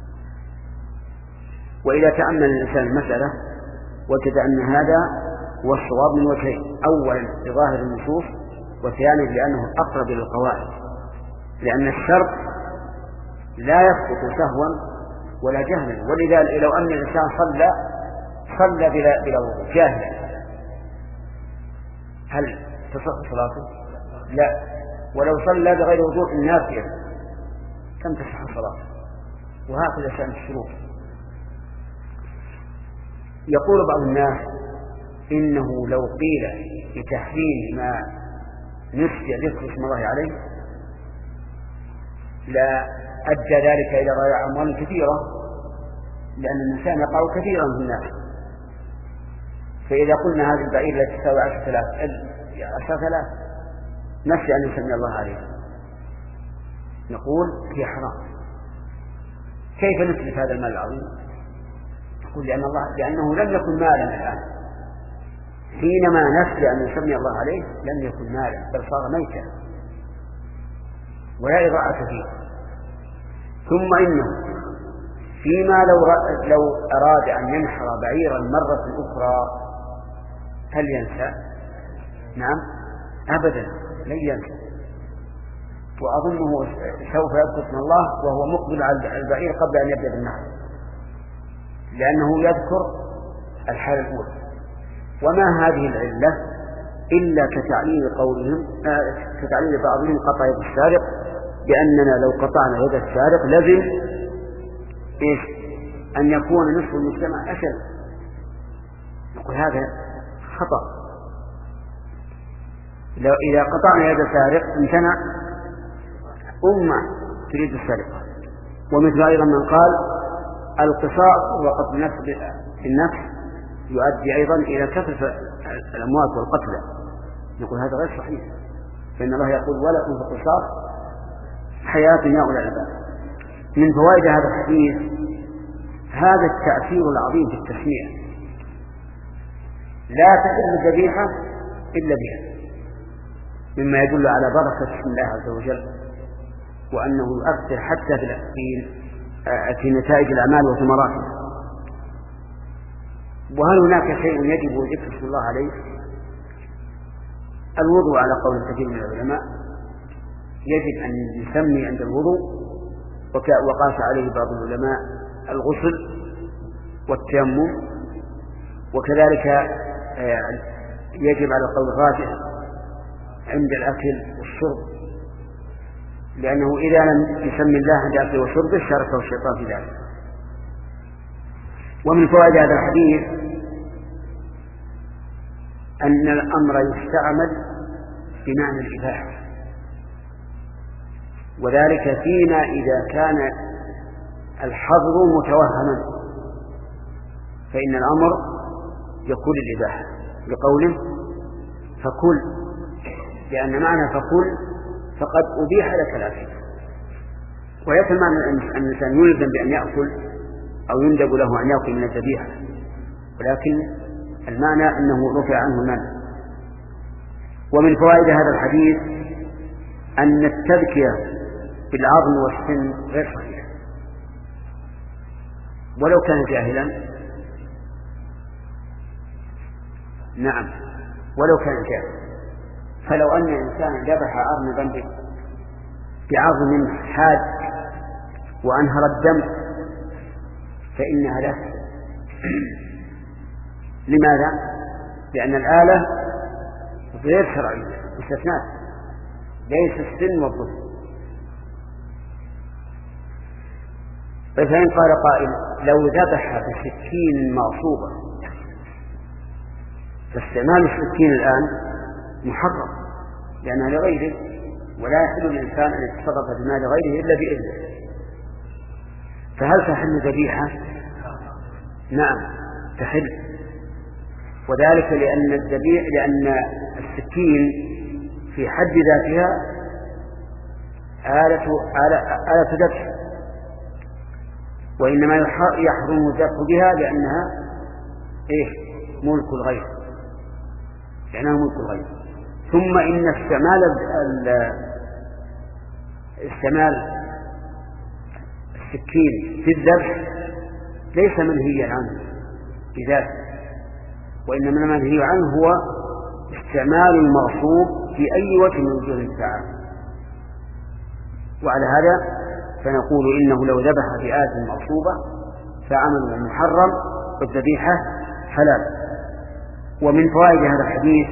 Speaker 1: وإذا تأمل الإنسان المسألة وجد أن هذا هو الصواب من وجهين: أولا بظاهر النصوص، وثانيا لأنه أقرب للقواعد، لأن الشرط لا يسقط سهوا ولا جهلا. ولذلك لو أن الإنسان صلى صلى بلا بلا وضوء جاهلا هل تصح صلاته؟ لا. ولو صلى بغير وضوء نافيا كم تصح صلاته؟ وهكذا شأن الشروط. يقول بعض الناس إنه لو قيل بتحريم ما نسي ذكر اسم الله عليه لا أدى ذلك إلى ضياع أموال كثيرة، لأن الإنسان يقع كثيرا في الناس. فإذا قلنا هذه البعير التي تساوي عشرة آلاف عشرة آلاف نسي أن يسمي الله عليه، نقول هي حرام. كيف نثبت هذا المال العظيم؟ نقول لأن الله لأنه لم يكن مالا الآن، حينما نسي أن يسمي الله عليه لم يكن مالا بل صار ميتا ولا إضاعة فيه. ثم إنه فيما لو لو أراد أن ينحر بعيرا مرة أخرى هل ينسى؟ نعم أبدا لن ينسى، وأظنه سوف يذكر اسم الله وهو مقبل على البعير قبل أن يبدأ بالنحر، لأنه يذكر الحالة الأولى. وما هذه العلة إلا كتعليل قولهم كتعليل بعضهم قطع يد السارق، بأننا لو قطعنا يد السارق لازم إيش؟ أن يكون نصف المجتمع أشد. نقول هذا خطأ. لو إذا قطعنا يد السارق امتنع أمة تريد السرقة. ومثل أيضا من قال القصاص وقتل النفس بالنفس يؤدي أيضا إلى كثرة الأموات والقتلى. نقول هذا غير صحيح، فإن الله يقول ولكم في القصاص حياة يا أولي الألباب. من فوائد هذا الحديث هذا التأثير العظيم في التسمية، لا تحل الذبيحة إلا بها، مما يدل على بركة اسم الله عز وجل، وأنه يؤثر حتى في في نتائج الأعمال وثمراتها. وهل هناك شيء يجب ذكر اسم الله عليه؟ الوضوء على قول كثير من العلماء يجب أن يسمي عند الوضوء، وقاس عليه بعض العلماء الغسل والتيمم، وكذلك يجب على القول الراجح عند الأكل والشرب، لأنه إذا لم يسمي الله عند الأكل والشرب شاركه الشيطان في ذلك. ومن فوائد هذا الحديث أن الأمر يستعمل بمعنى الإباحة، وذلك فيما إذا كان الحظر متوهما فإن الأمر يكون الإباحة لقوله فكل، لأن معنى فكل فقد أبيح لك الأكل. ويكون معنى أن الإنسان يلزم بأن يأكل أو يندب له أن يأكل من الذبيحة، ولكن المعنى أنه رفع عنه المنع. ومن فوائد هذا الحديث أن التذكية بالعظم والسن غير صحيح، ولو كان جاهلا. نعم ولو كان جاهلا. فلو أن إنسان ذبح أرنبا بعظم حاد وأنهر الدم فإنها لا. لماذا؟ لأن الآلة غير شرعية، استثناء، ليس السن والظفر. فإن قال قائل لو ذبح بسكين مغصوبة، فاستعمال السكين الآن محرم لأنها لغيره، ولا يحل للإنسان أن يتصرف بمال غيره إلا بإذنه، فهل تحل ذبيحة؟ نعم تحل، وذلك لأن الذبيح لأن السكين في حد ذاتها آلة آلة ذبح، وإنما يحرم الذبح بها لأنها إيه؟ ملك الغير، لأنها ملك الغير. ثم إن استعمال استعمال السكين في الذبح ليس منهيا عنه بذاته، وإنما المنهي عنه هو استعمال المغصوب في أي وجه من وجوه التعامل. وعلى هذا فنقول إنه لو ذبح بآلة مغصوبة فعمله محرم والذبيحة حلال. ومن فوائد هذا الحديث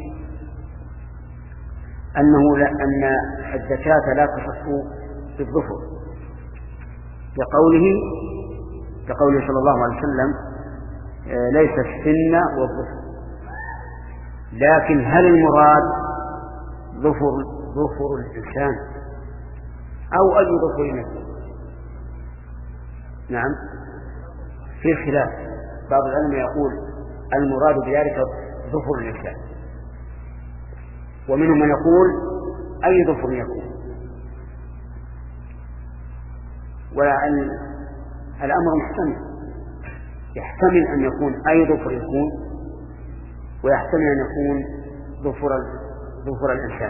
Speaker 1: أنه لا أن الزكاة لا تصح بالظفر، لقوله لقوله صلى الله عليه وسلم ليس السن والظفر. لكن هل المراد ظفر ظفر الإنسان أو أي ظفر نفسه؟ نعم في خلاف، بعض العلماء يقول المراد بذلك ظفر الإنسان، ومنهم من يقول أي ظفر يكون. والأمر محتمل، يحتمل أن يكون أي ظفر يكون، ويحتمل أن يكون ظفر ظفر الإنسان،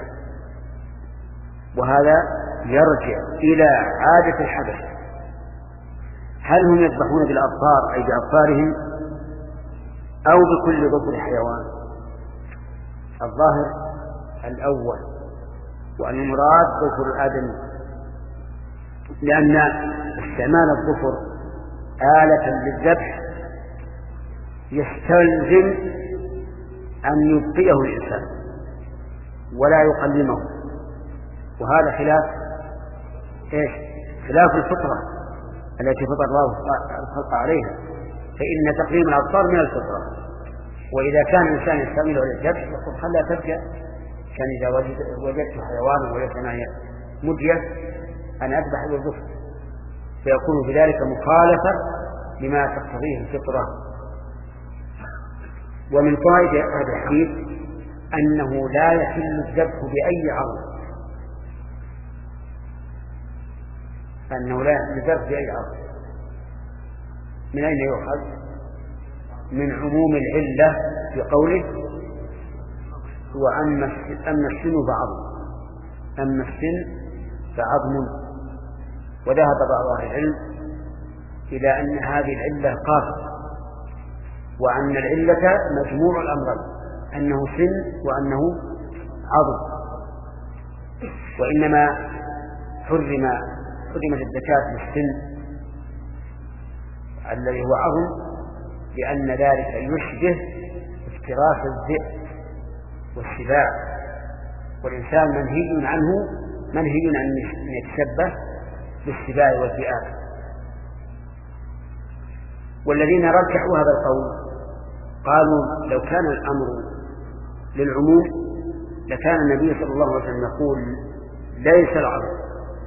Speaker 1: وهذا يرجع إلى عادة الحبشة. هل هم يذبحون بالأبصار أي بأبصارهم أو بكل ظفر حيوان؟ الظاهر الأول، وأن المراد ظفر الآدمي، لأن استعمال الظفر آلة للذبح يستلزم أن يبقيه الإنسان ولا يقلمه، وهذا خلاف إيش؟ خلاف الفطرة التي فطر الله الخلق عليها، فإن تقليم الأبصار من الفطرة. وإذا كان الإنسان يستعمله للذبح يقول خلها تبقى، كان إذا وجدت حيوانا وليس معي مدية أنا أذبح بالظفر، فيكون بذلك مخالفة لما تقتضيه الفطرة. ومن فوائد هذا الحديث أنه لا يحل الذبح بأي عظم، أنه لا يحل الذبح بأي عظم. من أين يؤخذ؟ من عموم العلة في قوله وأما السن فعظم، أما السن فعظم. وذهب بعض أهل العلم إلى أن هذه العلة قاصرة، وأن العلة مجموع الأمرين، أنه سن وأنه عظم، وإنما حرم حرمت الزكاة بالسن الذي هو عظم لأن ذلك يشبه افتراس الذئب والسباع، والإنسان منهي عنه منهي عن أن يتشبه بالسباع والذئاب. والذين رجحوا هذا القول قالوا لو كان الأمر للعموم لكان النبي صلى الله عليه وسلم يقول ليس العظم،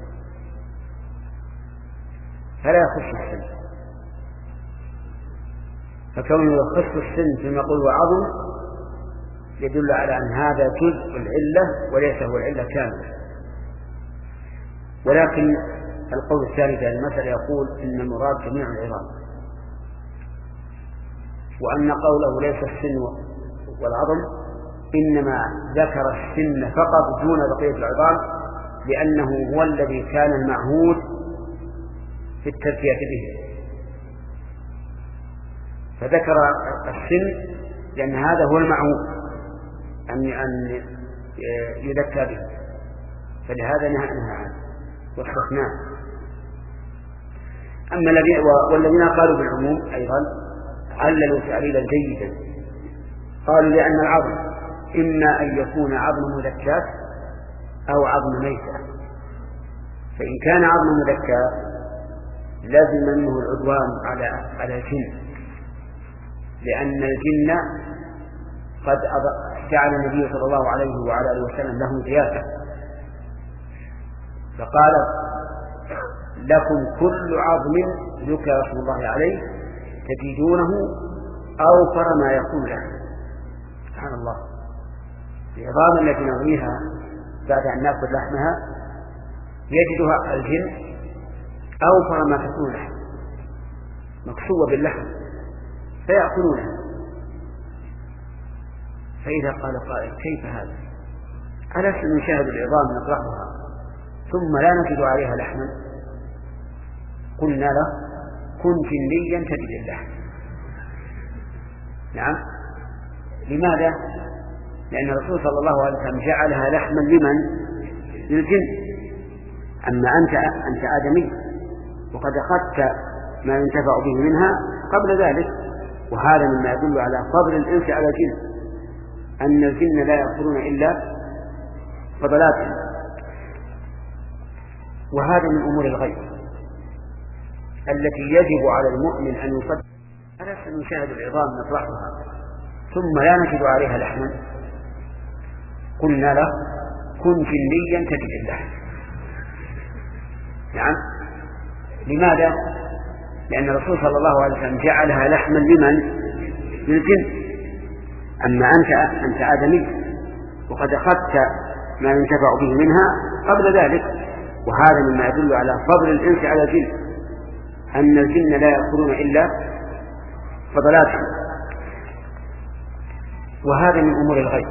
Speaker 1: فلا يخص السن، فكونه يخص السن فيما يقول وعظم يدل على أن هذا جزء العلة وليس هو العلة كاملة. ولكن القول الثاني في المسألة يقول إن المراد جميع العظام، وأن قوله ليس السن والعظم إنما ذكر السن فقط دون بقية العظام، لأنه هو الذي كان المعهود في التزكية به، فذكر السن لأن هذا هو المعهود أن أن يذكى به، فلهذا نهى عنه واستثناه. أما الذين والذين قالوا بالعموم أيضا عللوا تعليلا جيدا، قالوا لأن العظم إما أن يكون عظم مذكات أو عظم ميتة. فإن كان عظم مذكى لازم منه العدوان على على الجن، لأن الجن قد جعل النبي صلى الله عليه وعلى آله وسلم لهم ضيافة، فقال لكم كل عظم ذكر اسم الله عليه تجدونه أوفر ما يكون له. سبحان الله، العظام التي نرويها بعد أن نأكل لحمها يجدها الجن أوفر ما تكون له، مكسوة باللحم فيأكلونها. فإذا قال قائل كيف هذا؟ ألست نشاهد العظام نطرحها ثم لا نجد عليها لحما؟ قلنا له كن جنيا تجد اللحم. نعم. لماذا؟ لأن الرسول صلى الله عليه وسلم جعلها لحما لمن؟ للجن. أما أنت أنت آدمي وقد أخذت ما ينتفع به منها قبل ذلك، وهذا مما يدل على فضل الإنس على الجن، أن الجن لا يأكلون إلا فضلاتهم. وهذا من أمور الغيب التي يجب على المؤمن أن يصدق. ألست نشاهد العظام نطرحها ثم لا نجد عليها لحما؟ قلنا له كن جنيا تجد اللحم. نعم. لماذا؟ لأن الرسول صلى الله عليه وسلم جعلها لحما لمن؟ للجن. أما أنت أنت آدمي وقد أخذت ما ينتفع به منها قبل ذلك، وهذا مما يدل على فضل الإنس على الجن، أن الجن لا يأكلون إلا فضلاتهم. وهذا من أمور الغيب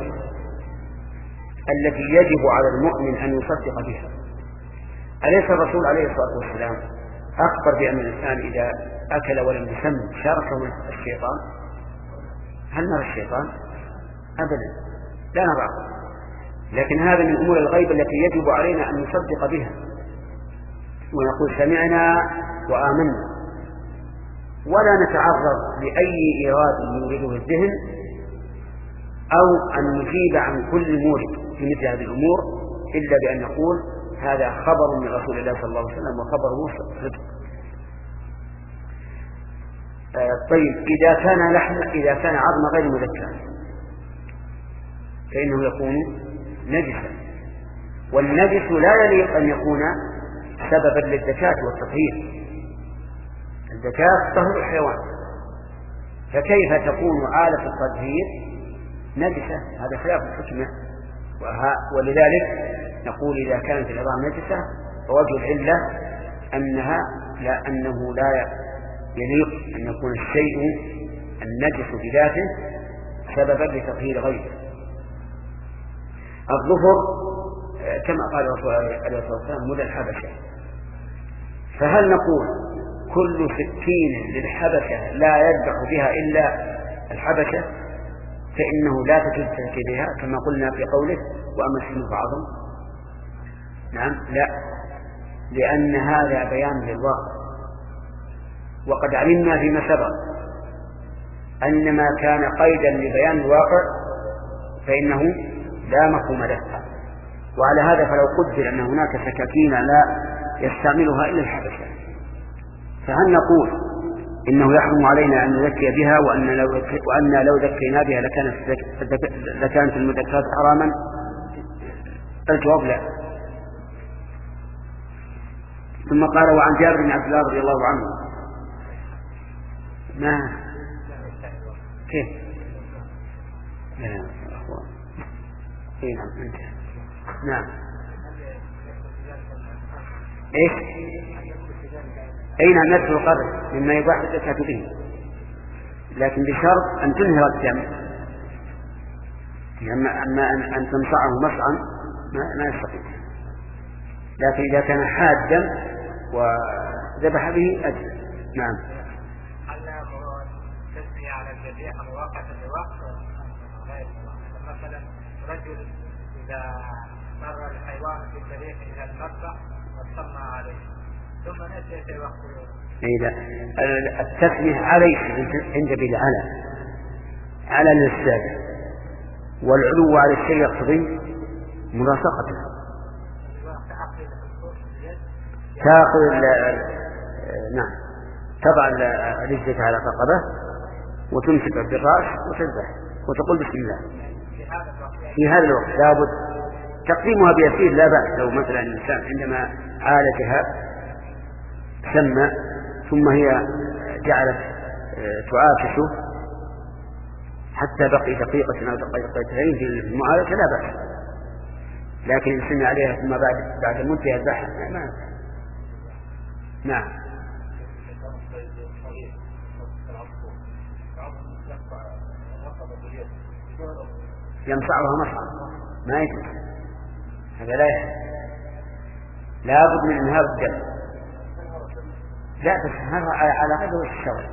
Speaker 1: التي يجب على المؤمن أن يصدق بها. أليس الرسول عليه الصلاة والسلام أخبر بأن الإنسان إذا أكل ولم يسم شاركه الشيطان؟ هل نرى الشيطان؟ أبدا لا نراه. لكن هذا من أمور الغيب التي يجب علينا أن نصدق بها ونقول سمعنا وآمنا، ولا نتعرض لأي إيراد يريده الذهن أو أن نجيب عن كل مورد في مثل هذه الأمور إلا بأن نقول هذا خبر من رسول الله صلى الله عليه وسلم وخبره صدق. آه طيب، إذا كان لحم إذا كان عظم غير مذكر فإنه يكون نجسا، والنجس لا يليق أن يكون سببا للزكاة والتطهير. الزكاة طهر الحيوان، فكيف تكون آلة التطهير نجسة؟ هذا خلاف الحكمة. ولذلك نقول إذا كانت العظام نجسة فوجه العلة أنها لا أنه لا يليق أن يكون الشيء النجس بذاته سببا لتطهير غيره. الظفر كما قال الرسول عليه الصلاة والسلام مدى الحبشة، فهل نقول كل سكين للحبشة لا يذبح بها إلا الحبشة فإنه لا تجوز تركيبها كما قلنا في قوله وأما السن فعظم؟ نعم، لا، لأن هذا بيان للواقع، وقد علمنا فيما سبق أن ما كان قيدا لبيان الواقع فإنه لا مفهوم له. وعلى هذا فلو قدر أن هناك سكاكين لا يستعملها إلا الحبشة، فهل نقول إنه يحرم علينا أن نذكي بها وأن لو, وأن لو ذكينا بها لكانت, لكانت المذكرات حراما؟ الجواب لا. ثم قال وعن جابر بن عبد الله رضي الله عنه ما كيف لا أخوان إيه نعم أنت نعم إيش أين نفس القرن مما يباح الزكاة به، لكن بشرط أن تنهر الدم. أما أن تنصعه مصعا ما يستطيع، لكن إذا كان حادا وذبح به أجل. نعم.
Speaker 3: هل تسمية على الذبيحة مواقعة لوقت غير مثلا رجل إذا مر الحيوان في الطريق إلى المذبح وصلنا عليه ثم نسي في وقت
Speaker 1: إذا التسمية عليه عند بالعلى على السادة، والعلو على الشيء يقتضي ملاصقته، تأخذ نعم تضع رجلك على الرقبة وتمسك بالرأس وتذبح وتقول بسم الله. في هذا الوقت لابد تقديمها بيسير لا بأس. لو مثلا الإنسان عندما عالجها سمى ثم هي جعلت تعاكسه حتى بقي دقيقة أو دقيقتين في المعالجة لا بأس، لكن السمى عليها ثم بعد بعد منتهى البحث ما. نعم. يمسعها مصعا ما يجوز، هذا لا يحل، لا بد من انهار الدم. لا تسهرها على غير الشرع،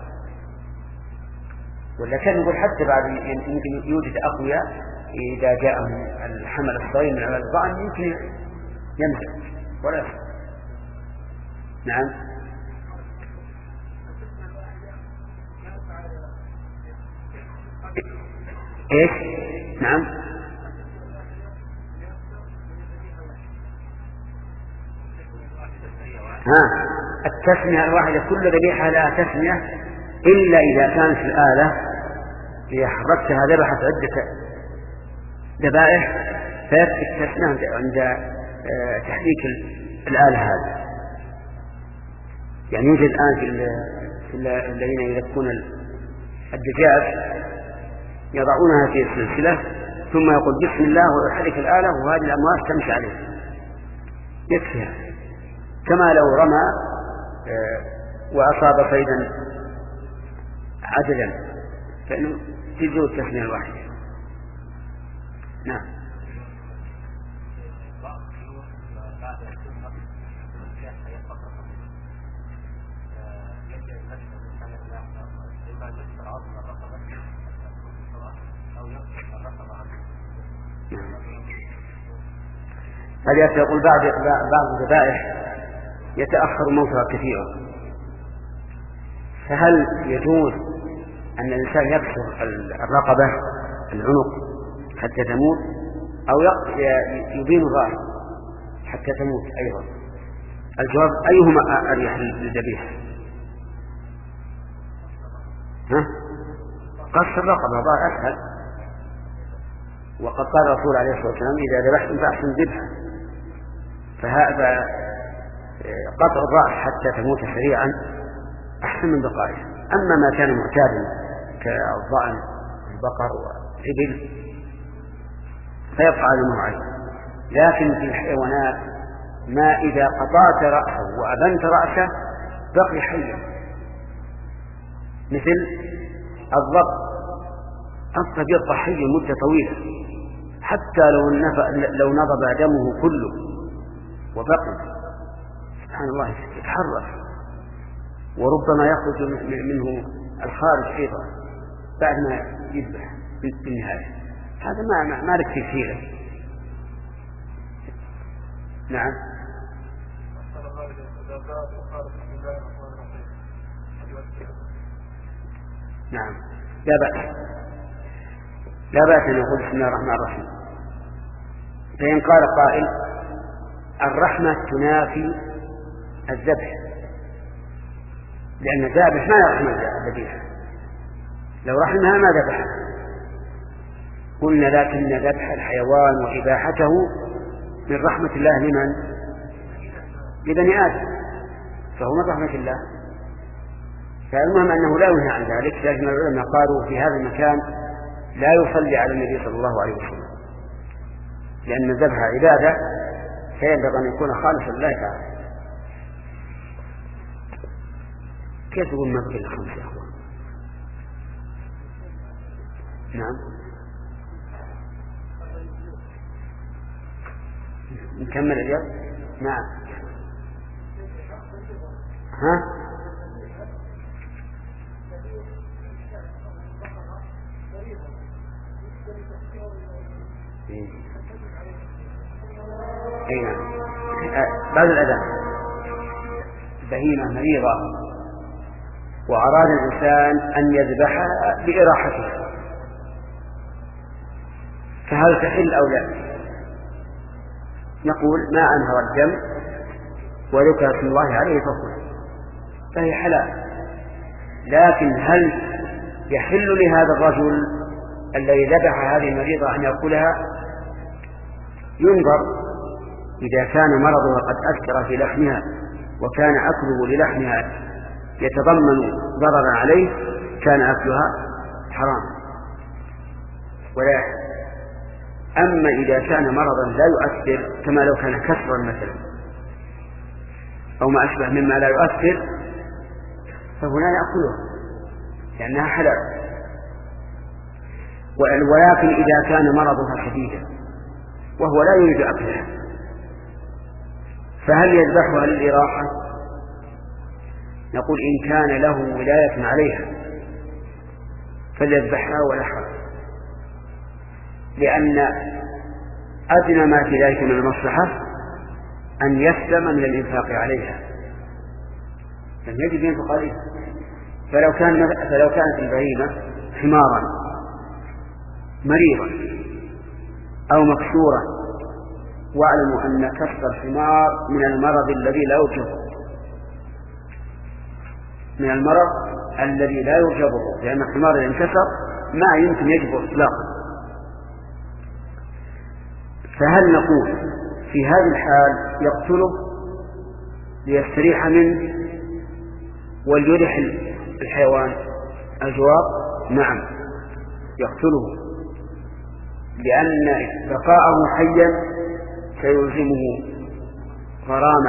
Speaker 1: ولا كان يقول حتى بعد يمكن يوجد أقوياء إذا جاءهم الحمل الصغير من على الضأن يمكن يمسك ولا يفعل. نعم. ايش؟ نعم. ها التسمية الواحدة كل ذبيحة لها تسمية إلا إذا كانت الآلة إذا حركتها ذبحت عدة ذبائح فيكفي التسمية عند تحريك الآلة هذه. يعني يوجد الآن في الذين يذبحون الدجاج يضعونها في السلسلة ثم يقول بسم الله ويحرك الآلة وهذه الأمواس تمشي عليه يكفيها، كما لو رمى وأصاب صيدا عدلا فإنه تجوز التسمية الواحدة. نعم. هذا يقول بعض بعض الذبائح يتأخر موتها كثيرا، فهل يجوز أن الإنسان يكسر الرقبة العنق حتى تموت أو يبين الرأس حتى تموت أيضا؟ الجواب أيهما أريح للذبيحة؟ ها؟ قص الرقبة ضاع أسهل، وقد قال الرسول عليه الصلاة والسلام إذا ذبحتم فأحسن ذبحا، فهذا قطع الرأس حتى تموت سريعا أحسن من بقائها. أما ما كان معتادا كالضأن البقر والإبل فيبقى على نوعين، لكن في الحيوانات ما إذا قطعت رأسه وأبنت رأسه بقي حيا، مثل الضب أصلا يبقى حيا مدة طويلة حتى لو لو نضب دمه كله وبقي سبحان الله يتحرك، وربما يخرج منه الخارج أيضا بعد ما يذبح في النهاية. هذا ما ما لك فيه. نعم. نعم لا بأس لا بأس أن يقول بسم الله الرحمن الرحيم. فإن قال قائل الرحمة تنافي الذبح، لأن الذابح ما يرحم الذبيحة، لو رحمها ما ذبحها. قلنا لكن ذبح الحيوان وإباحته من رحمة الله لمن؟ لبني آدم، فهو من رحمة الله. فالمهم أنه لا ينهى عن ذلك، لكن العلماء قالوا في هذا المكان لا يصلي على النبي صلى الله عليه وسلم، لأن الذبح عبادة فينبغي أن يكون خالصا لله تعالى. كيف تقول ما بقي الخمس يا أخوان؟ نعم نكمل اليوم. نعم. ها أي نعم. بعد الأذان بهيمة مريضة وأراد الإنسان أن يذبحها بإراحته، فهل تحل أو لا؟ نقول ما أنهر الدم وذكر اسم الله عليه فكل، فهي حلال. لكن هل يحل لهذا الرجل الذي ذبح هذه المريضة أن يأكلها؟ ينظر. إذا كان مرضها قد أثر في لحمها وكان أكله للحمها يتضمن ضررا عليه كان أكلها حرام ولا يحل. أما إذا كان مرضا لا يؤثر كما لو كان كسرا مثلا أو ما أشبه مما لا يؤثر فهنا يأكلها لأنها حلال. ولكن إذا كان مرضها شديدا وهو لا يريد أكلها فهل يذبحها للإراحة؟ نقول إن كان له ولاية عليها فليذبحها ولا حرج، لأن أدنى ما في ذلك من المصلحة أن يسلم من الإنفاق عليها، لم يجب ينفق عليها. فلو كان فلو كانت البهيمة حمارا مريضا أو مكسورا، واعلموا أن كسر الحمار من المرض الذي لا يرجبه من المرض الذي لا يرجبه لأن الحمار إذا انكسر ما يمكن يجبه إطلاقا. فهل نقول في هذه الحال يقتله ليستريح منه وليرح الحيوان؟ الجواب نعم يقتله، لأن بقاءه حيا سيلزمه غرامة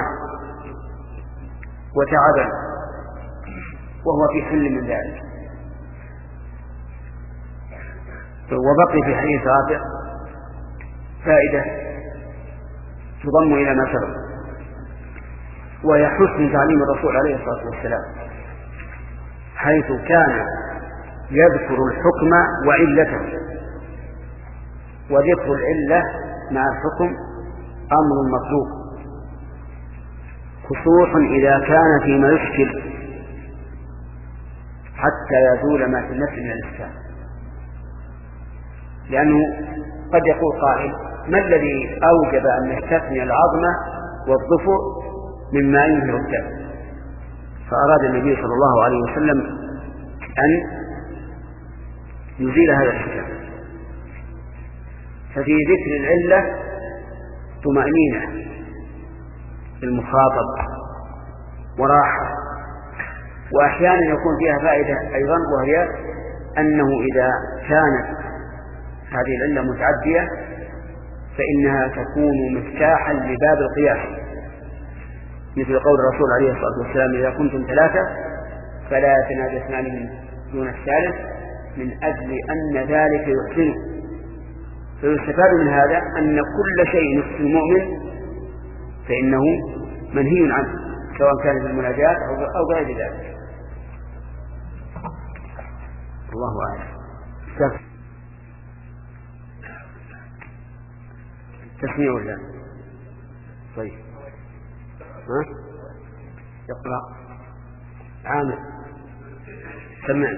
Speaker 1: وتعبا وهو في حل من ذلك. وبقي في حديث رابع فائدة تضم إلى ما سبق، وهي حسن تعليم الرسول عليه الصلاة والسلام حيث كان يذكر الحكم وعلته، وذكر العلة مع الحكم أمر مطلوب، خصوصا إذا كان فيما يشكل حتى يزول ما في النفس من الإشكال. لأنه قد يقول قائل ما الذي أوجب أن نستثني العظم والظفر مما ينهر الدم؟ فأراد النبي صلى الله عليه وسلم أن يزيل هذا الإشكال. ففي ذكر العلة طمأنينة المخاطب وراحة، وأحيانا يكون فيها فائدة أيضا، وهي أنه إذا كانت هذه العلة متعدية فإنها تكون مفتاحا لباب القياس، مثل قول الرسول عليه الصلاة والسلام إذا كنتم ثلاثة فلا يتناجى اثنان من دون الثالث من أجل أن ذلك يحسنه. فيستفاد من هذا أن كل شيء يحسن المؤمن فإنه منهي عنه سواء كان في المناجاة أو غير ذلك. الله أعلم. تسميع ولا طيب ها يقرأ عامر سمع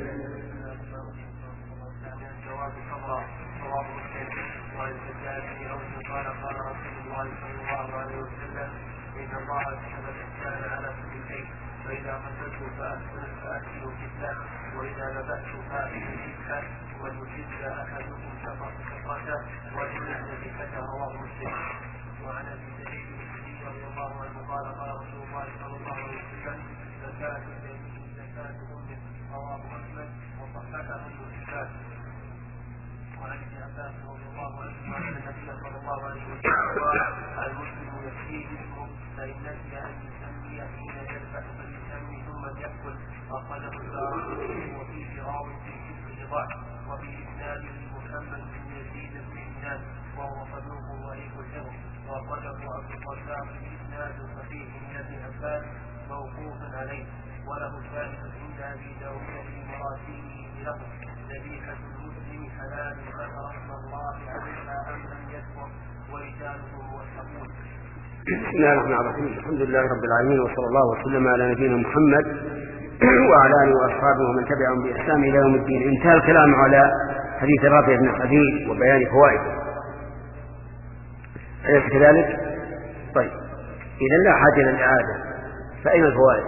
Speaker 3: قال قال رسول الله صلى الله عليه وسلم إن الله كتب الإحسان على كل شيء، فإذا قتلت فأحسنوا جدا، وإذا ذبحت فأحسنوا جدا، وليجد أحدكم شفرته وليجد ذبحته رواه مسلم. وعن أبي سعيد الخدري رضي الله عنه قال قال رسول الله صلى الله عليه وسلم زكاة اليمين زكاة أمه رواه أحمد وصححه ابن حبان. وعن ابن عباس رضي الله عنه أن النبي صلى الله عليه وسلم قال المسلم يكفيه منه فإن نسي أن يسمي حين يذبح فليسمي ثم يأكل. أخرجه الدارمي وفيه راوي في كتب ضعف، وفي إسناده محمد بن يزيد بن إناس وهو صدوق ضعيف الحفظ. وأخرجه أبو القاسم بإسناد صحيح من ابن عباس موقوفا عليه، وله شاهد عند أبي داود في مراسيله له ذبيحة المسلم حلال ذكر اسم الله عليها أم لم يذكر ورجاله موثقون.
Speaker 1: بسم الله الرحمن الرحيم. الحمد لله رب العالمين، وصلى الله وسلم على نبينا محمد وعلى آله وأصحابه ومن تبعهم بإحسان إلى يوم الدين. انتهى الكلام على حديث رافع بن خديج وبيان فوائده، أليس كذلك؟ طيب إذا لا حاجة للإعادة، فأين الفوائد؟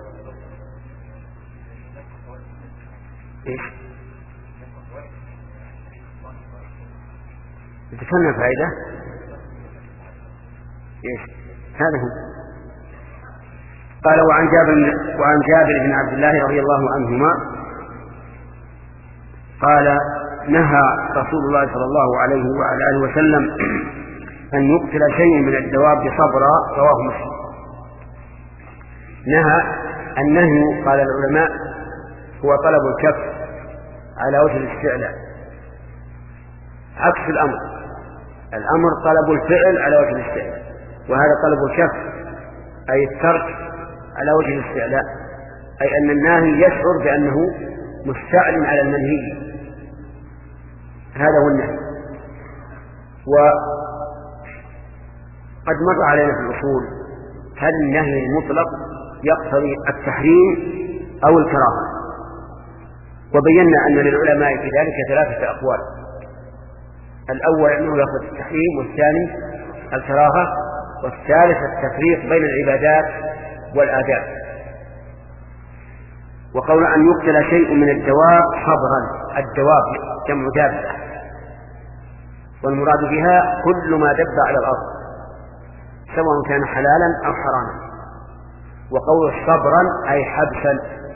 Speaker 1: إيش؟ ذكرنا فائدة؟ إيش؟ هذا هو. قال وعن جابر وعن جابر بن عبد الله رضي الله عنهما قال نهى رسول الله صلى الله عليه وعلى آله وسلم أن يقتل شيء من الدواب صبرا، رواه مسلم. نهى، النهي قال العلماء هو طلب الكف على وجه الاستعلاء، عكس الأمر. الأمر طلب الفعل على وجه الاستعلاء، وهذا طلب الكف أي الترك على وجه الاستعلاء، أي أن الناهي يشعر بأنه مستعل على المنهي. هذا هو النهي. وقد مر علينا في الأصول هل النهي المطلق يقتضي التحريم أو الكراهة، وبينا أن للعلماء في ذلك ثلاثة أقوال: الأول أنه يقتضي التحريم، والثاني الكراهة، والثالث التفريق بين العبادات والآداب. وقول أن يقتل شيء من الدواب صبرا، الدواب جمع دابة، والمراد بها كل ما دب على الأرض سواء كان حلالا أو حراما. وقول صبرا أي حبسا،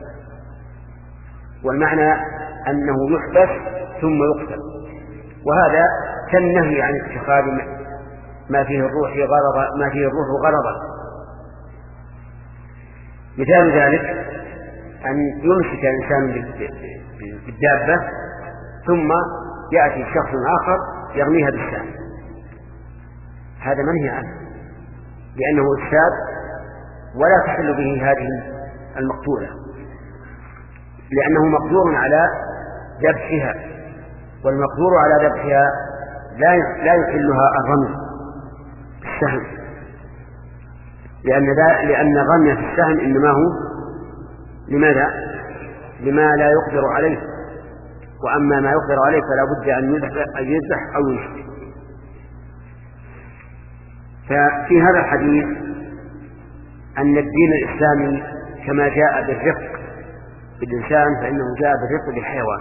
Speaker 1: والمعنى أنه يحبس ثم يقتل، وهذا كالنهي عن اتخاذ ما فيه الروح غرضا ما فيه الروح غرضا. مثال ذلك أن يمسك إنسان بالدابة ثم يأتي شخص آخر يرميها بالسهم، هذا منهي عنه لأنه إفساد ولا تحل به هذه المقتولة، لأنه مقدور على ذبحها، والمقدور على ذبحها لا يحلها الرمي بالسهم، لأن لأن الرمي في السهم إنما هو لماذا؟ لما لا يقدر عليه، وأما ما يقدر عليه فلا بد أن يذبح أو يشرك. ففي هذا الحديث أن الدين الإسلامي كما جاء بالرفق بالإنسان فإنه جاء بالرفق بالحيوان،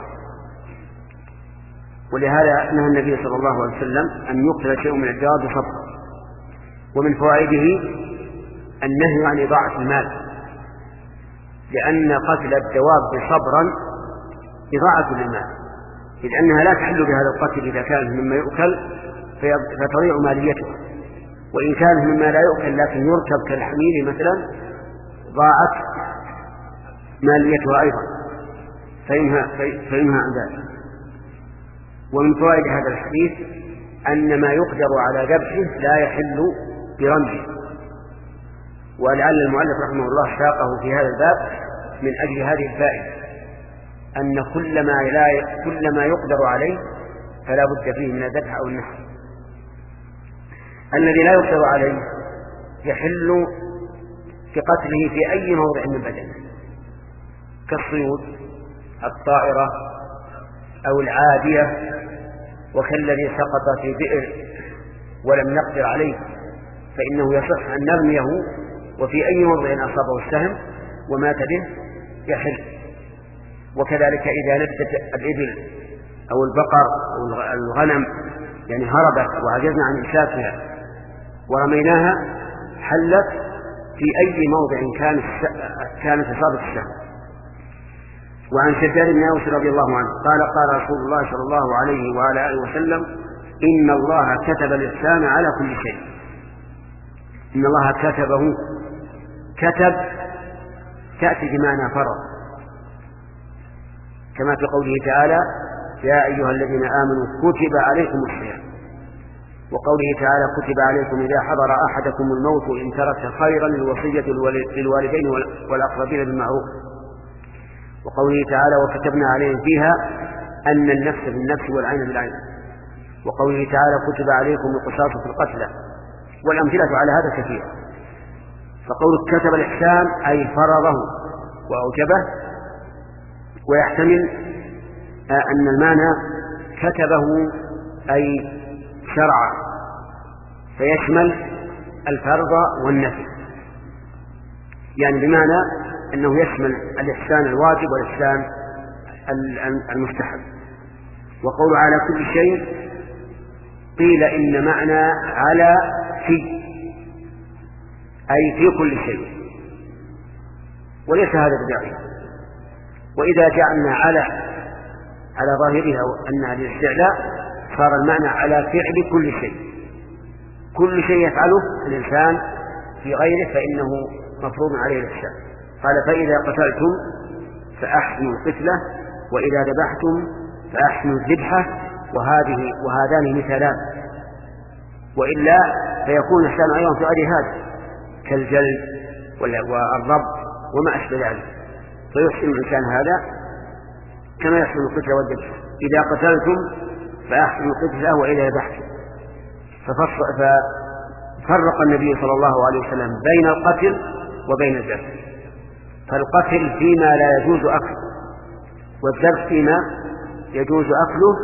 Speaker 1: ولهذا نهى النبي صلى الله عليه وسلم أن يقتل شيء من الدواب صبرا. ومن فوائده النهي عن إضاعة المال، لأن قتل الدواب صبرا إضاعة للمال، إذ أنها لا تحل بهذا القتل إذا كان مما يؤكل فتضيع ماليتها، وإن كان مما لا يؤكل لكن يركب كالحمير مثلا ضاعت ماليتها أيضا، فينهى عن ذلك. ومن فوائد هذا الحديث أن ما يقدر على ذبحه لا يحل برميه، ولعل المؤلف رحمه الله ساقه في هذا الباب من أجل هذه الفائدة، أن كل ما, لا كل ما يقدر عليه فلا بد فيه من الذبح أو النحر. الذي لا يقدر عليه يحل بقتله في أي موضع من بدنه، كالصيود، الطائرة، أو العادية، وكالذي سقط في بئر ولم نقدر عليه فإنه يصح أن نرميه، وفي أي موضع أصابه السهم ومات به يحل. وكذلك إذا نبتت الإبل أو البقر أو الغنم يعني هربت وعجزنا عن إمساكها ورميناها حلت في أي موضع كانت كانت إصابة السهم. وعن شداد بن أوس رضي الله عنه قال قال رسول الله صلى الله عليه وعلى آله وسلم: إن الله كتب الإحسان على كل شيء. إن الله كتبه، كتب تأتي بمعنى فرض، كما في قوله تعالى: يا أيها الذين آمنوا كتب عليكم الصيام، وقوله تعالى: كتب عليكم إذا حضر أحدكم الموت إن ترك خيرا الوصية للوالدين والأقربين بالمعروف، وقوله تعالى: وكتبنا عليهم فيها أن النفس بالنفس والعين بالعين، وقوله تعالى: كتب عليكم القصاص في القتلى، والأمثلة على هذا كثيرة. فقول كتب الإحسان أي فرضه وأوجبه، ويحتمل أن المعنى كتبه أي شرع، فيشمل الفرض والنفل، يعني بمعنى أنه يشمل الإحسان الواجب والإحسان المستحب. وقول على كل شيء قيل إن معنى على في أي في كل شيء، وليس هذا بداعي. وإذا جعلنا على على ظاهرها أنها للاستعلاء صار المعنى على فعل كل شيء، كل شيء يفعله الإنسان في غيره فإنه مفروض عليه الإحسان. قال فإذا قتلتم فأحسنوا القتلة وإذا ذبحتم فأحسنوا الذبحة، وهذه وهذان مثالان، وإلا فيكون الإحسان أيضا في غير هذا كالجلد والرب وما أشبه ذلك، فيحسن الإنسان هذا كما يحسن القتلة والذبحة. إذا قتلتم فأحسنوا القتلة وإذا ذبحتم. ففرق النبي صلى الله عليه وسلم بين القتل وبين الذبح، فالقتل فيما لا يجوز أكله، والذبح فيما يجوز أكله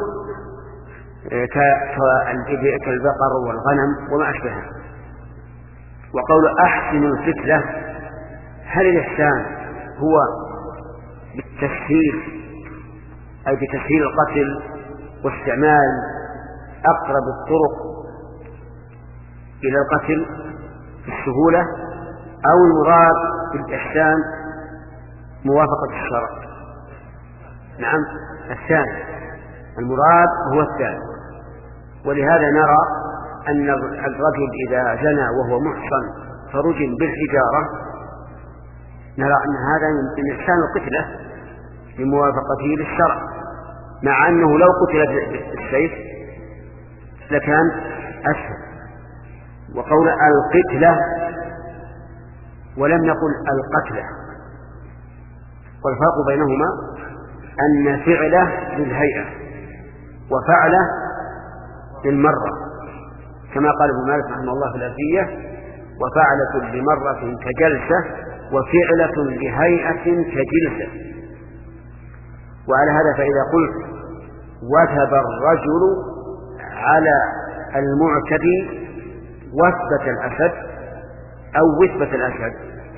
Speaker 1: كالبقر والغنم وما أشبهها. وقول أحسن القتلة، هل الإحسان هو بالتسهيل أي بتسهيل القتل واستعمال أقرب الطرق إلى القتل في السهولة، أو المراد بالإحسان موافقة الشرع؟ نعم الثاني، المراد هو الثاني. ولهذا نرى أن الرجل إذا زنى وهو محصن فرجم بالحجارة نرى أن هذا من إحسان القتلة لموافقته للشرع، مع أنه لو قتل بالسيف لكان أسهل. وقول القتلة ولم يقل القتلة، والفرق بينهما أن فعله للهيئة وفعله للمرة، كما قال ابن مالك رحمه الله في الألفية: وفعلة لمرة كجلسة وفعلة لهيئة كجلسة. وعلى هذا فإذا قلت وثب الرجل على المعتدي وثبة الأسد أو وثبة الأسد،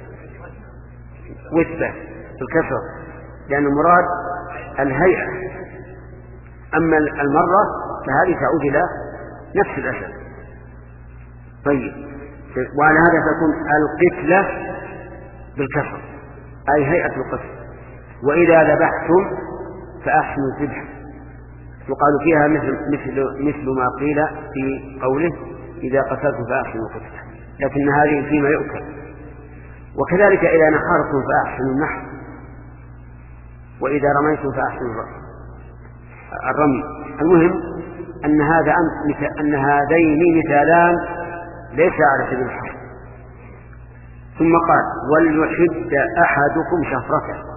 Speaker 1: وثبة بالكسر، لأن المراد الهيئة، أما المرة فهذه تعود إلى نفس الأسد. طيب، وعلى هذا تكون القتلة بالكسر أي هيئة القتل. وإذا ذبحتم فأحسنوا الذبح، يقال فيها مثل, مثل, مثل ما قيل في قوله إذا قتلتم فأحسنوا القتل، لكن هذه فيما يؤكل. وكذلك إذا نحرتم فأحسنوا النحر، وإذا رميتم فأحسنوا الرمي. المهم أن هذا أن هذين مثالان ليس على سبيل الحصر. ثم قال: وليحد أحدكم شفرته.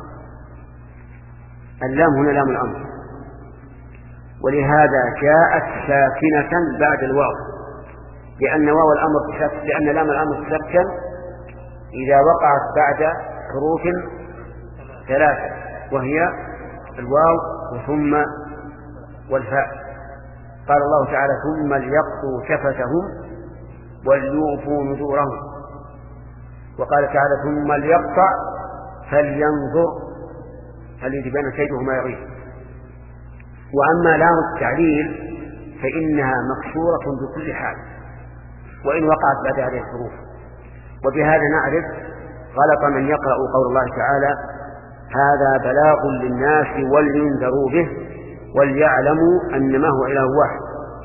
Speaker 1: اللام هنا لام الأمر، ولهذا جاءت ساكنة بعد الواو، لأن واو الأمر لأن لام الأمر تسكن إذا وقعت بعد حروف ثلاثة، وهي الواو وثم والفاء. قال الله تعالى: ثم ليقضوا تفتهم وليوفوا نذورهم. وقال تعالى: ثم ليقطع فلينظر هل يجبن كيده ما يغيظ. وأما لام التعليل فإنها مكسورة بكل حال وإن وقعت بعد هذه الحروف. وبهذا نعرف غلط من يقرأ قول الله تعالى: هذا بلاغ للناس ولينذروا به وليعلموا أنما هو إله واحد.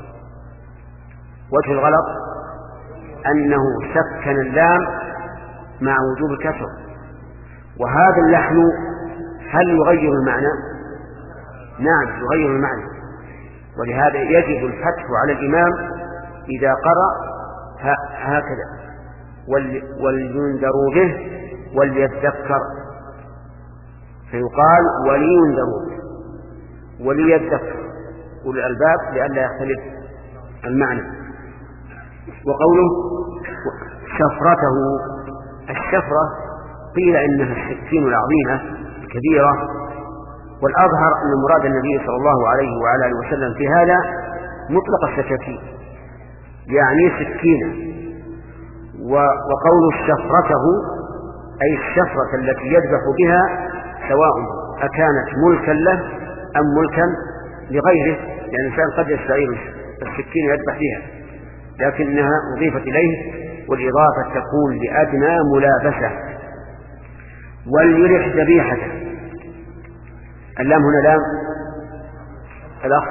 Speaker 1: وجه الغلط أنه سكن اللام مع وجوب الكسر، وهذا اللحن هل يغير المعنى؟ نعم يغير المعنى، ولهذا يجب الفتح على الإمام إذا قرأ هكذا: ولينذروا به وليذكر، فيقال ولينذروا به وليذكر أولي الألباب لئلا يختلف المعنى. وقوله شفرته، الشفرة قيل إنها السكين العظيمة الكبيرة، والأظهر أن مراد النبي صلى الله عليه وعلى آله وسلم في هذا مطلق السكاكين، يعني سكينة. وقول شفرته أي الشفرة التي يذبح بها سواء أكانت ملكا له أم ملكا لغيره، لأن الإنسان قد يستعير السكين يذبح بها لكنها أضيفت إليه، والإضافة تكون لأدنى ملابسة. وليرح ذبيحته، اللام هنا لام الأخ،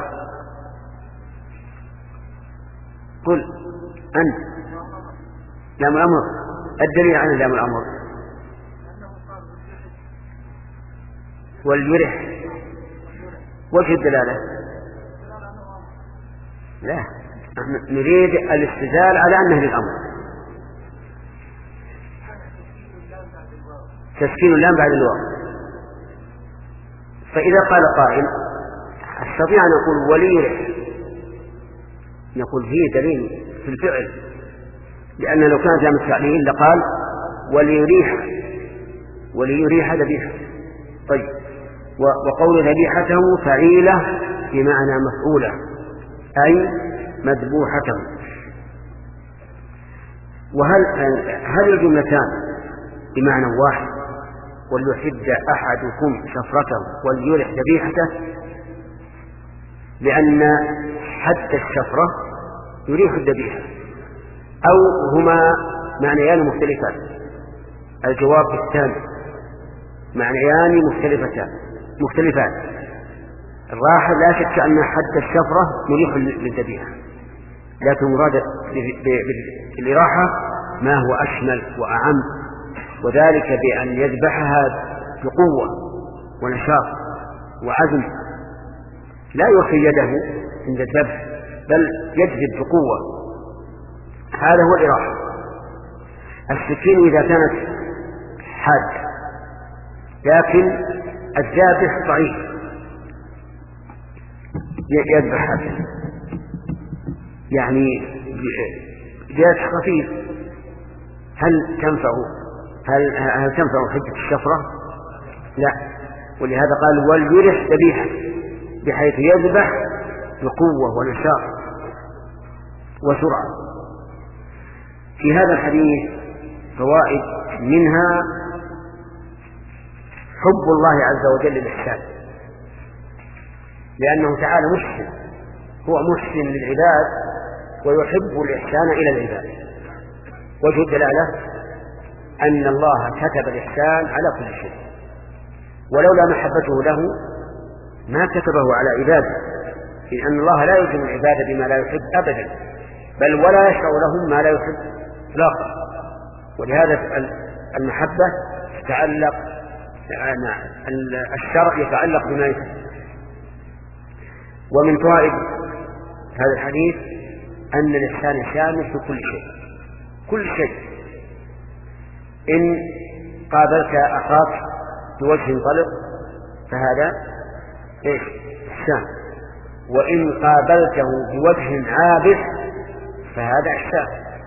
Speaker 1: قل أنت لام الأمر، الدليل عن لام الأمر. وليرح وجه الدلالة لا، نريد الاستدلال على أنه للأمر، تسكين اللام بعد الواو. فإذا قال قائل استطيع أن أقول وليرح، نقول فيه دليل في الفعل، لأن لو كانت لام التعليل لقال وليريح وليريح ذبيحة. طيب، وقول ذبيحته فعيلة بمعنى مفعولة أي مذبوحته. وهل هل الجملتان بمعنى واحد؟ وليحد أحدكم شفرته وليرح ذبيحته، لأن حد الشفرة يريح الذبيحة، أو هما معنيان مختلفان؟ الجواب الثاني، معنيان مختلفتان مختلفان. الراحل لا شك أن حد الشفرة مريح للذبيحة، لكن مراد بالإراحة ما هو أشمل وأعم، وذلك بأن يذبحها بقوة ونشاط وعزم، لا يخفي يده عند الذبح بل يجذب بقوة، هذا هو الإراحة. السكين إذا كانت حادة لكن الذابح ضعيف يذبح هذا، يعني جاءت خفيف، هل تنفع هل, هل تنفع حدة الشفرة؟ لا، ولهذا قال وليرح ذبيحة، بحيث يذبح بقوة ونشاط وسرعة. في هذا الحديث فوائد، منها حب الله عز وجل للإحسان، لأنه تعالى محسن، هو محسن للعباد ويحب الإحسان إلى العباد. وجه الدلالة أن الله كتب الإحسان على كل شيء، ولولا محبته له ما كتبه على عباده، لأن الله لا يلزم العباد بما لا يحب أبدا، بل ولا يشرع لهم ما لا يحب إطلاقا. ولهذا المحبة تتعلق، الشرع يتعلق بما يحب. ومن فوائد هذا الحديث أن الإحسان شامل في كل شيء، كل شيء. إن قابلت أخاك بوجه طلق فهذا إيش؟ إحسان. وإن قابلته بوجه عابس فهذا إحسان.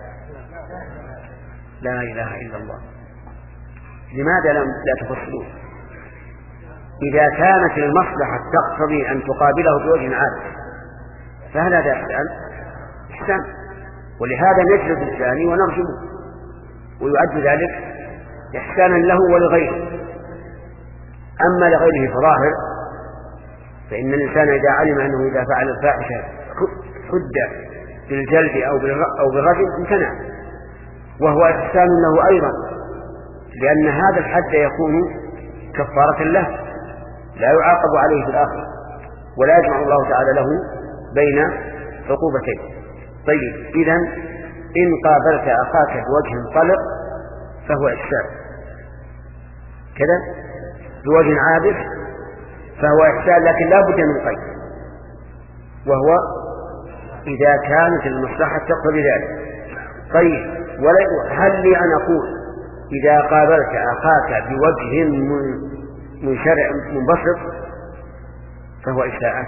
Speaker 1: لا إله إلا الله. لماذا لم لا تفصلون؟ إذا كانت المصلحة تقتضي أن تقابله بوجه عابس فهل هذا إحسان؟ إحسان. ولهذا نجلد الثاني ونرجمه، ويعد ذلك إحسانا له ولغيره. أما لغيره فظاهر، فإن الإنسان إذا علم أنه إذا فعل الفاحشة حد بالجلد أو بالرجم امتنع، وهو إحسان له أيضا، لأن هذا الحد يكون كفارة له، لا يعاقب عليه في الآخرة، ولا يجمع الله تعالى له بين عقوبتين. طيب، إذن إن قابلت أخاك بوجه طلق فهو إحسان كذا، بوجه عابس فهو إحسان، لكن لا بد من قيد، وهو إذا كانت المصلحة تقتضي ذلك. طيب، هل لي أن أقول إذا قابلت أخاك بوجه منشرع منبسط فهو إساءة؟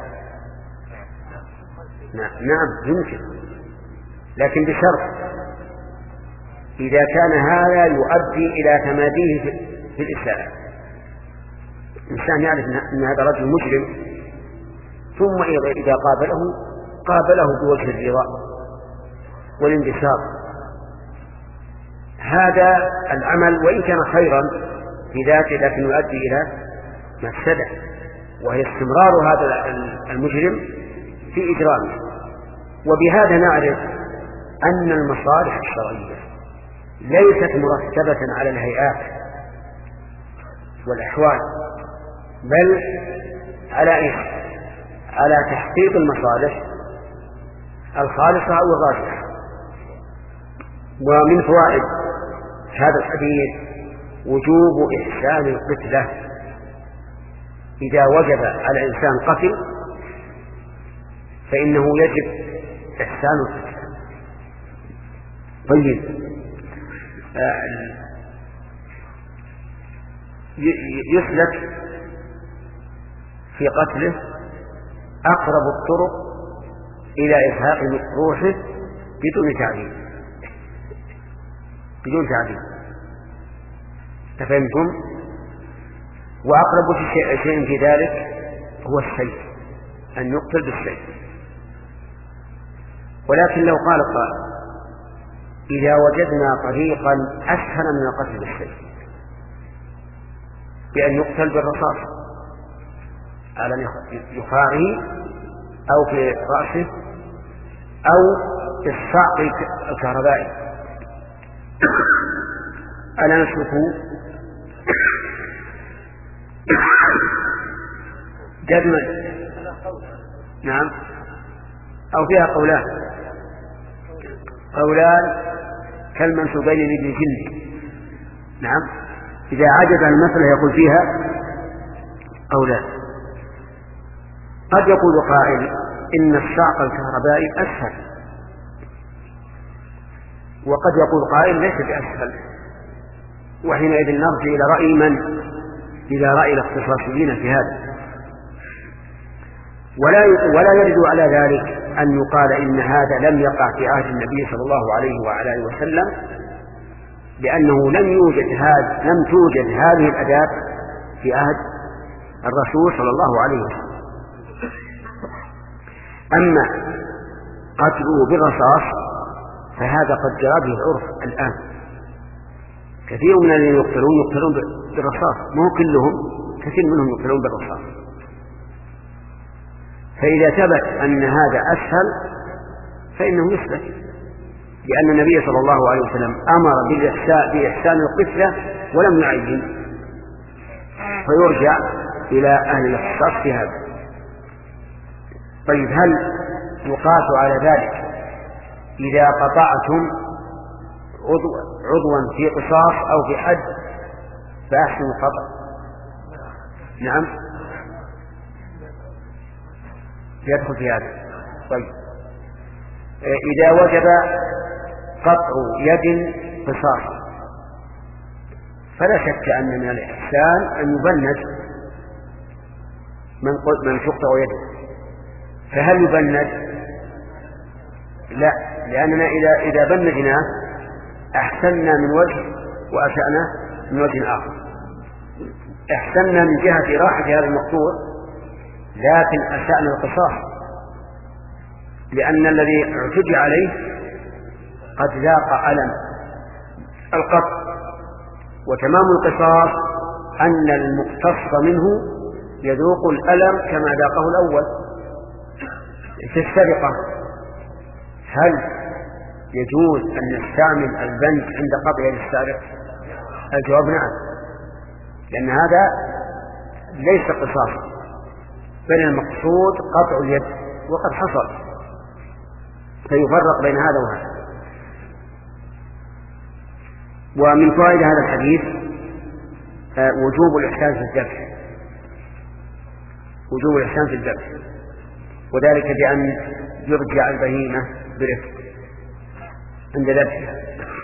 Speaker 1: نعم يمكن، لكن بشرط إذا كان هذا يؤدي إلى تماديه في الإساءة. الإنسان يعرف أن هذا رجل مجرم، ثم إذا قابله قابله بوجه الرضا والانبساط هذا العمل وإن كان خيرا في ذاته لكن يؤدي إلى مفسدة، وهي استمرار هذا المجرم في إجرامه. وبهذا نعرف أن المصالح الشرعية ليست مرتبة على الهيئات والأحوال، بل على إيش؟ على تحقيق المصالح الخالصة أو الراجحة. ومن فوائد هذا الحديث وجوب إحسان القتلة إذا وجب على الإنسان قتل فإنه يجب إحسان القتلة. طيب يسلك في قتله أقرب الطرق إلى إزهاق روحه بدون تعذيب بدون تعذيب تفهمتم؟ وأقرب شيء في ذلك هو السيف، أن يقتل بالسيف. ولكن لو قال قائل إذا وجدنا طريقا أسهل من القتل بالسيف بأن يقتل بالرصاص على يخاره أو في رأسه أو بالصعق الكهربائي، ألا نسلكوا جدما؟ نعم، أو فيها قولان قولان كالمنسوبين لابن جندي. نعم، إذا عجز عن المسألة يقول فيها قولان. قد يقول قائل إن الصعق الكهربائي أسهل، وقد يقول قائل ليس بأسهل، وحينئذ نرجع إلى رأي من؟ إلى رأي الاختصاصيين في هذا. ولا ولا يرد على ذلك أن يقال إن هذا لم يقع في عهد النبي صلى الله عليه وعلى آله وسلم، لأنه لم يوجد هذا لم توجد هذه الأداب في عهد الرسول صلى الله عليه وسلم. أما قتله بالرصاص فهذا قد جرى به العرف الآن، كثير من الذين يقتلون يقتلون بالرصاص، مو كلهم، كثير منهم يقتلون بالرصاص. فإذا ثبت أن هذا أسهل فإنه يسلك، لأن النبي صلى الله عليه وسلم أمر بإحسان القتلة ولم يعين، فيرجع إلى أهل الاختصاص في هذا. طيب هل يقاس على ذلك إذا قطعتم عضو عضوا في قصاص أو في حد فأحسنوا القطع؟ نعم، يدخل في هذا. طيب إذا وجب قطع يد قصاص فلا شك أن من الإحسان أن يبند من من تقطع يده. فهل يبند؟ لا، لأننا إذا إذا بندناه أحسننا من وجه وأسأنا من وجه آخر. أحسننا من جهة راحة هذا المقطوع، لكن أسأنا القصاص، لأن الذي اعتدي عليه قد ذاق ألم القطع. وتمام القصاص أن المقتص منه يذوق الألم كما ذاقه الأول. في السرقة هل يجوز أن نستعمل البند عند قطع يد السارق؟ الجواب نعم، لأن هذا ليس قصاصا، بل المقصود قطع اليد وقد حصل، فيفرق بين هذا وهذا. ومن فوائد هذا الحديث وجوب الإحسان في الذبح، وجوب الإحسان في الذبح، وذلك بأن يرجع البهيمة برفق عند ذبحها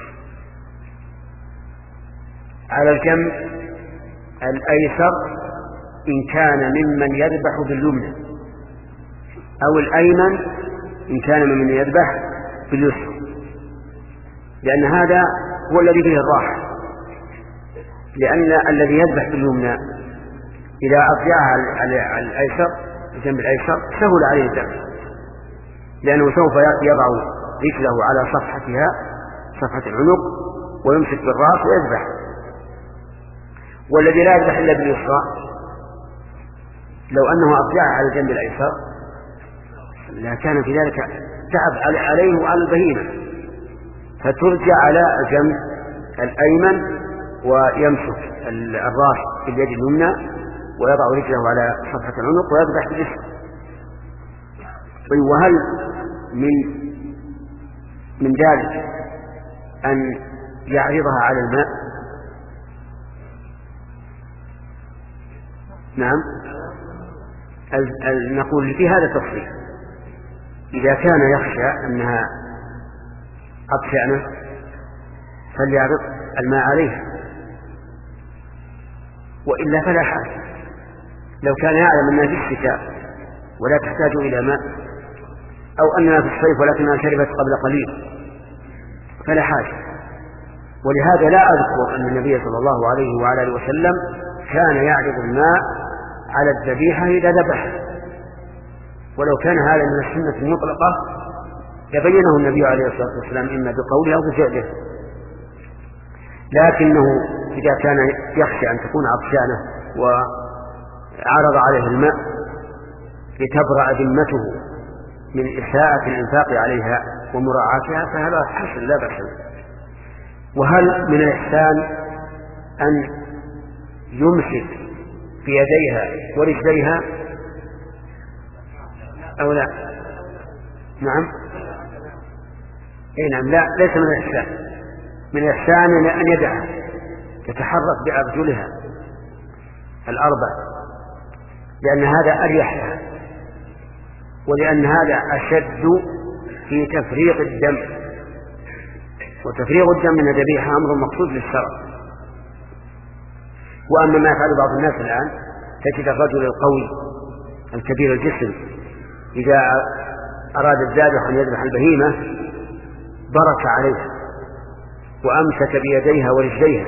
Speaker 1: على الجنب الأيسر إن كان ممن يذبح باليمنى، أو الأيمن إن كان ممن يذبح باليسر، لأن هذا هو الذي فيه الراحة. لأن الذي يذبح باليمنى إذا أرجعها على الأيسر الجنب الأيسر سهل عليه الذبح، لأنه سوف يضع رجله على صفحتها صفحة العنق ويمسك بالرأس ويذبح. والذي لا يذبح إلا باليسرى لو أنه أضجع على الجنب الأيسر لا كان في ذلك تعب عليه وعلى البهيمة، فترجع على الجنب الأيمن ويمسك الراس باليد اليمنى ويضع رجله على صفحة العنق ويذبح باليسرى. وهل من من ذلك أن يعرضها على الماء؟ نعم، نقول في هذا تفصيل. إذا كان يخشى أنها أطفئنة فليعرض الماء عليها، وإلا فلا حاجة. لو كان يعلم أنها في الشتاء ولا تحتاج إلى ماء، أو أنها في الصيف ولكنها شربت قبل قليل فلا حاجة. ولهذا لا أذكر أن النبي صلى الله عليه وعلى آله وسلم كان يعرض الماء على الذبيحة إذا ذبح، ولو كان هذا من السنة المطلقة يبينه النبي عليه الصلاة والسلام إما بقوله أو بفعله. لكنه إذا كان يخشى أن تكون عطشانة وعرض عليه الماء لتبرأ ذمته من إساءة الإنفاق عليها ومراعاتها فهذا حسن لا بأس. وهل من الإحسان أن يمسك بيديها ورجليها أو لا؟ نعم، إيه نعم، لا ليس من الإحسان. من الإحسان أن يدعها تتحرك بأرجلها الأربع، لأن هذا أريح لها، ولأن هذا أشد في تفريغ الدم، وتفريغ الدم من الذبيحة أمر مقصود للشرع. وأما ما يفعل بعض الناس الآن تجد الرجل القوي الكبير الجسم إذا أراد الذابح أن يذبح البهيمة برك عليها وأمسك بيديها ورجليها،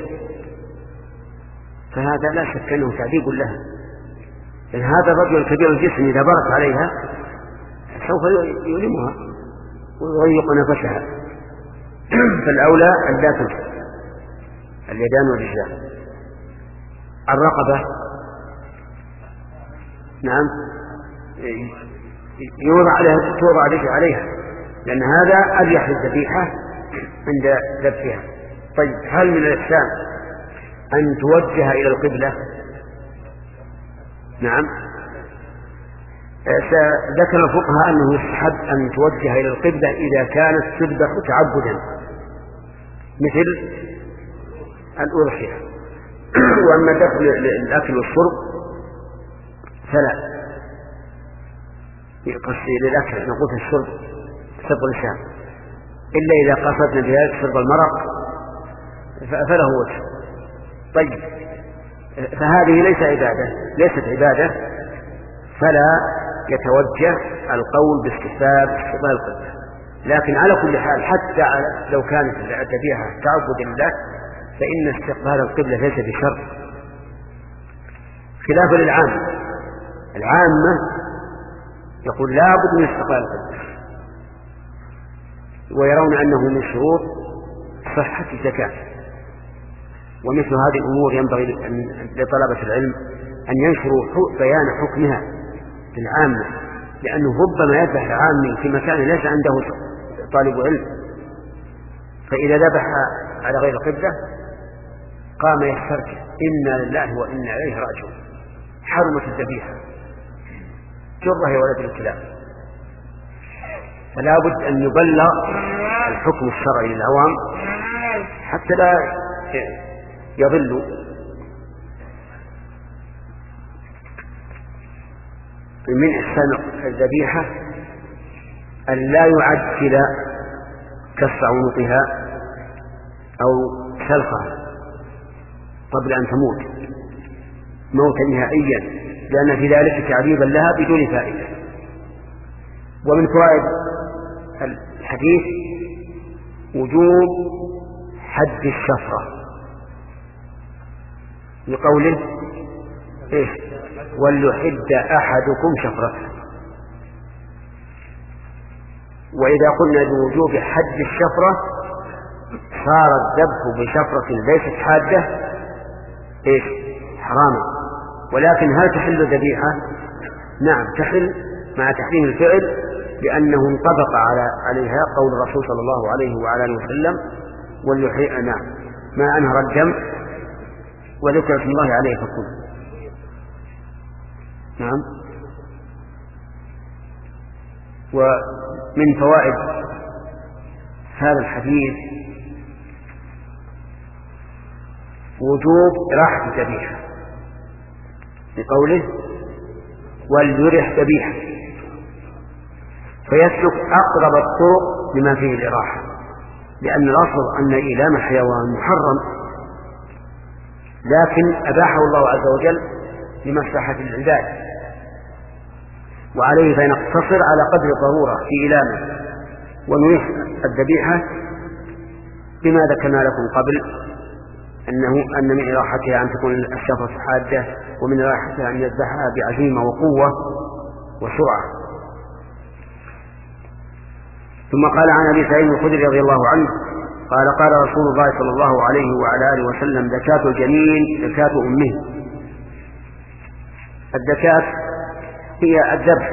Speaker 1: فهذا لا شك أنه تعذيب لها. لأن هذا الرجل الكبير الجسم إذا برك عليها سوف يؤلمها ويضيق نفسها، فالأولى أن لا تمسك اليدان والرجلان. الرقبة نعم يوضع عليها توضع رجل عليها، لأن هذا أريح للذبيحة عند ذبحها. طيب، هل من الإحسان أن توجه إلى القبلة؟ نعم، ذكر الفقهاء أنه يستحب أن توجه إلى القبلة إذا كانت تذبح تعبدا مثل الأضحية. وأما دخل الأكل والشرب فلا، قصدي للأكل نقول في الشرب سبق اللسان، إلا إذا قصدنا بذلك شرب المرق فله وجه. طيب، فهذه ليس عبادة ليست عبادة فلا يتوجه القول باستحباب استقبال القبلة. لكن على كل حال حتى لو كانت الذبيحة تعبد لله فإن استقبال القبلة ليس بشرط، خلافا للعامة. العامة يقول لا بد من استقبال القبلة، ويرون أنه من شروط صحة الزكاة. ومثل هذه الأمور ينبغي لطلبة العلم أن ينشروا بيان حكمها للعامة، لأنه ربما يذبح العامي في مكان ليس عنده طالب علم، فإذا ذبح على غير القبلة قام يسترجع إنا لله وإنا إليه راجعون، حرمت الذبيحة جره يا ولد الكلاب. فلا بد أن يبلغ الحكم الشرعي للعوام حتى لا يضلوا. من إحسان الذبيحة أن لا يعجل كسر عنقها أو سلخها قبل أن تموت موتا نهائيا، لأن في ذلك تعذيبا لها بدون فائدة. ومن فوائد الحديث وجوب حد الشفرة لقوله إيش وليحد أحدكم شفرته. وإذا قلنا بوجوب حد الشفرة صار الذبح بشفرة ليست حادة إيش حراما. ولكن هل تحل ذبيحة؟ نعم تحل مع تحريم الفعل، لأنه انطبق على عليها قول الرسول صلى الله عليه وعلى آله وسلم واليحيى نعم ما أنهر الدم وذكر اسم الله عليه فكله. نعم. ومن فوائد هذا الحديث وجوب إراحة الذبيحة بقوله وليرح ذبيحة، فيسلك أقرب الطرق لما فيه الإراحة، لأن الأصل أن إيلام الحيوان محرم، لكن أباحه الله عز وجل لمصلحة العباد، وعليه فنقتصر على قدر الضرورة في إيلامه ونريح الذبيحة بما ذكرنا لكم قبل، أنه أن من إراحتها أن تكون الشفرة حادة، ومن إراحتها أن يذبحها بعزيمة وقوة وسرعة. ثم قال عن أبي سعيد الخدري رضي الله عنه قال قال رسول الله صلى الله عليه وعلى آله وسلم زكاة الجنين زكاة أمه. الزكاة هي الذبح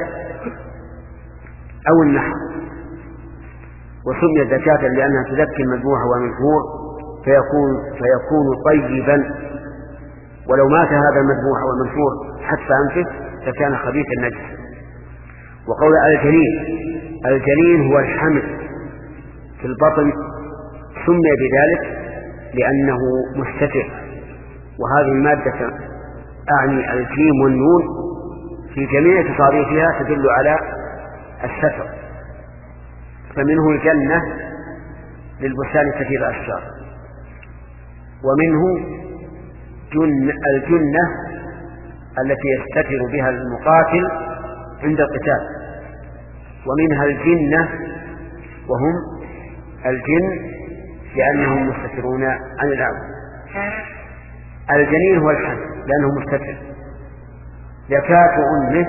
Speaker 1: أو النحر، وسميت زكاة لأنها تزكي المذبوح والمنحور فيكون, فيكون طيبا، ولو مات هذا المذبوح والمنحور حتى أنفه فكان خبيث النجس. وقول الجنين، الجنين هو الحمل في البطن، سمي بذلك لأنه مستتر، وهذه المادة أعني الجيم والنون في جميع تصاريفها تدل على الستر، فمنه الجنة للبستان كثير الأشجار، ومنه جن الجنة التي يستتر بها المقاتل عند القتال، ومنها الجنة وهم الجن لأنهم مستترون عن العدو. الجنين هو الحمل لأنه مستتر. زكاة أمه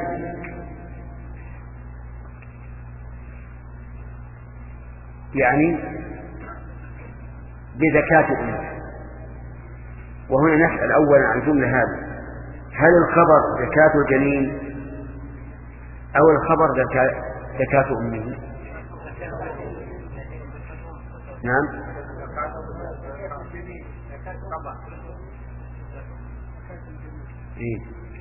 Speaker 1: يعني بزكاة أمه. وهنا نسأل أولا عن جملة هذه، هل الخبر زكاة الجنين أو الخبر زكاة أمه؟ نعم. إيه.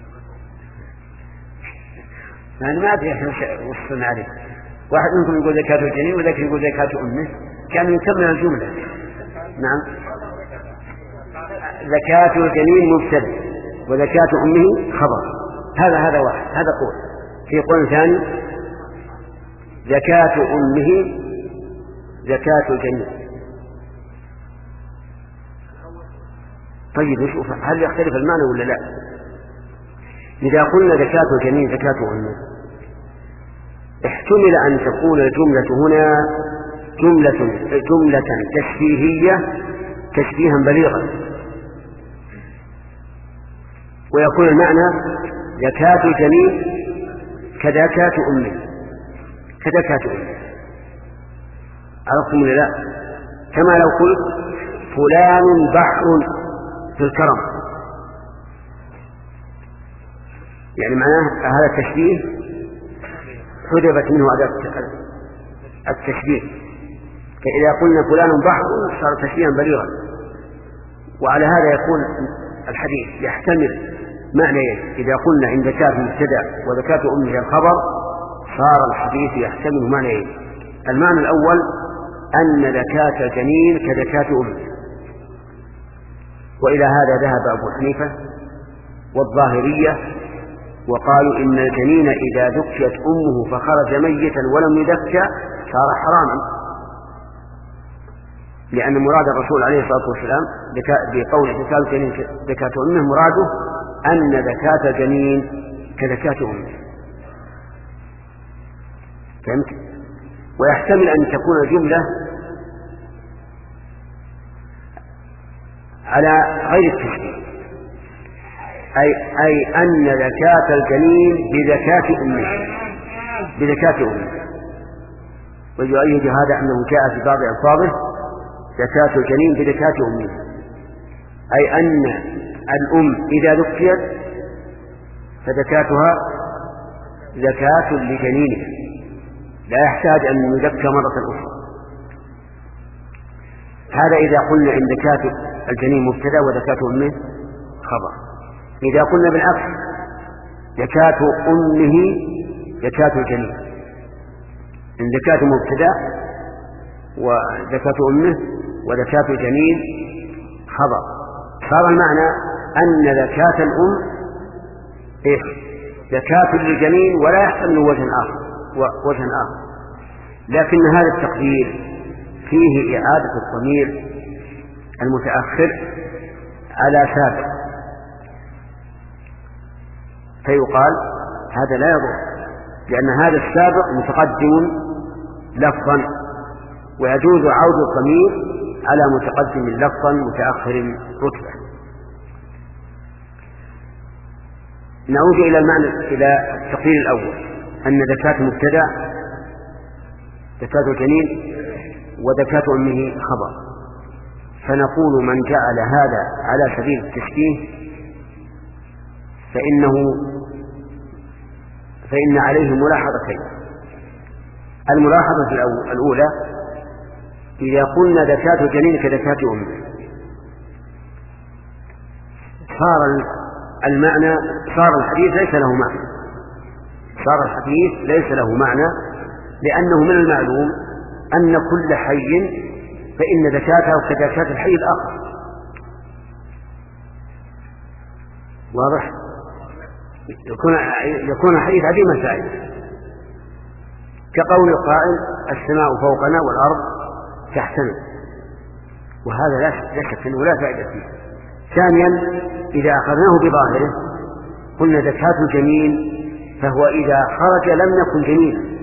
Speaker 1: يعني ما أدري إحنا وش نعرف، واحد منكم يقول زكاة الجنين وذاك يقول زكاة أمه، كان يكمل الجملة. نعم. زكاة الجنين مبتدأ وزكاة أمه خبر، هذا هذا واحد، هذا قول. في قول ثاني زكاة أمه زكاة الجنين. طيب نشوف هل يختلف المعنى ولا لا. إذا قلنا زكاة الجنين زكاة أمه، احتمل أن تكون الجملة هنا جملة جملة تشبيهية تشبيها بليغا، ويكون المعنى زكاة الجنين كزكاة أمه كزكاة أمه. عرفتم ولا لا؟ كما لو قلت فلان بحر في الكرم، يعني معناه هذا التشبيه حذفت منه أداة التشبيه، فإذا قلنا فلان بحر صار تشبيها بليغا. وعلى هذا يكون الحديث يحتمل معنيين، إذا قلنا إن زكاة مبتدأ وزكاة أمه الخبر صار الحديث يحتمل معنيين. المعنى الأول أن زكاة الجنين كزكاة أمه، وإلى هذا ذهب أبو حنيفة والظاهرية، وقالوا إن الجنين إذا ذكيت أمه فخرج ميتا ولم يذكى صار حراما، لأن مراد الرسول عليه الصلاة والسلام بقول زكاة الجنين زكاة أمه مراده أن زكاة الجنين كزكاة أمه. فهمت؟ ويحتمل أن تكون الجملة على غير التشبيه، أي, أي أن زكاة الجنين بزكاة أمه بزكاة أمه. ويؤيد هذا أنه جاء في بعض ألفاظه زكاة الجنين بزكاة أمه، أي أن الأم إذا ذكيت فزكاتها زكاة لجنينها، لا يحتاج أن يزكى مرة أخرى. هذا إذا قلنا إن زكاة الجنين مبتدأ وزكاة أمه خبر. إذا قلنا بالعكس زكاة أمه زكاة الجنين، إن زكاة مبتدأ وزكاة أمه وزكاة الجنين خبر، صار المعنى أن زكاة الأم إيه؟ زكاة للجنين ولا يحتمل وجه آخر وجه آخر، لكن هذا التقدير فيه إعادة الضمير المتأخر على سابق، فيقال هذا لا يضر، لأن هذا السابق متقدم لفظا، ويجوز عود الضمير على متقدم لفظا متأخر رتبة. نعود إلى المعنى إلى التقدير الأول، أن زكاة مبتدأ زكاة الجنين وزكاة أمه خبر، فنقول من جعل هذا على سبيل التشبيه فإنه فإن عليه ملاحظتين. الملاحظة الأولى إذا قلنا زكاة الجنين كزكاة أمه صار المعنى صار الحديث ليس له معنى صار الحديث ليس له معنى لأنه من المعلوم أن كل حي فإن زكاته كزكاة الحي الآخر. واضح؟ يكون يكون الحديث عديم الفائدة، كقول القائل السماء فوقنا والأرض تحتنا، وهذا لا شك أنه لا فائدة فيه. ثانيا إذا أخذناه بظاهره قلنا زكاة الجنين فهو إذا خرج لم يكن جنينا،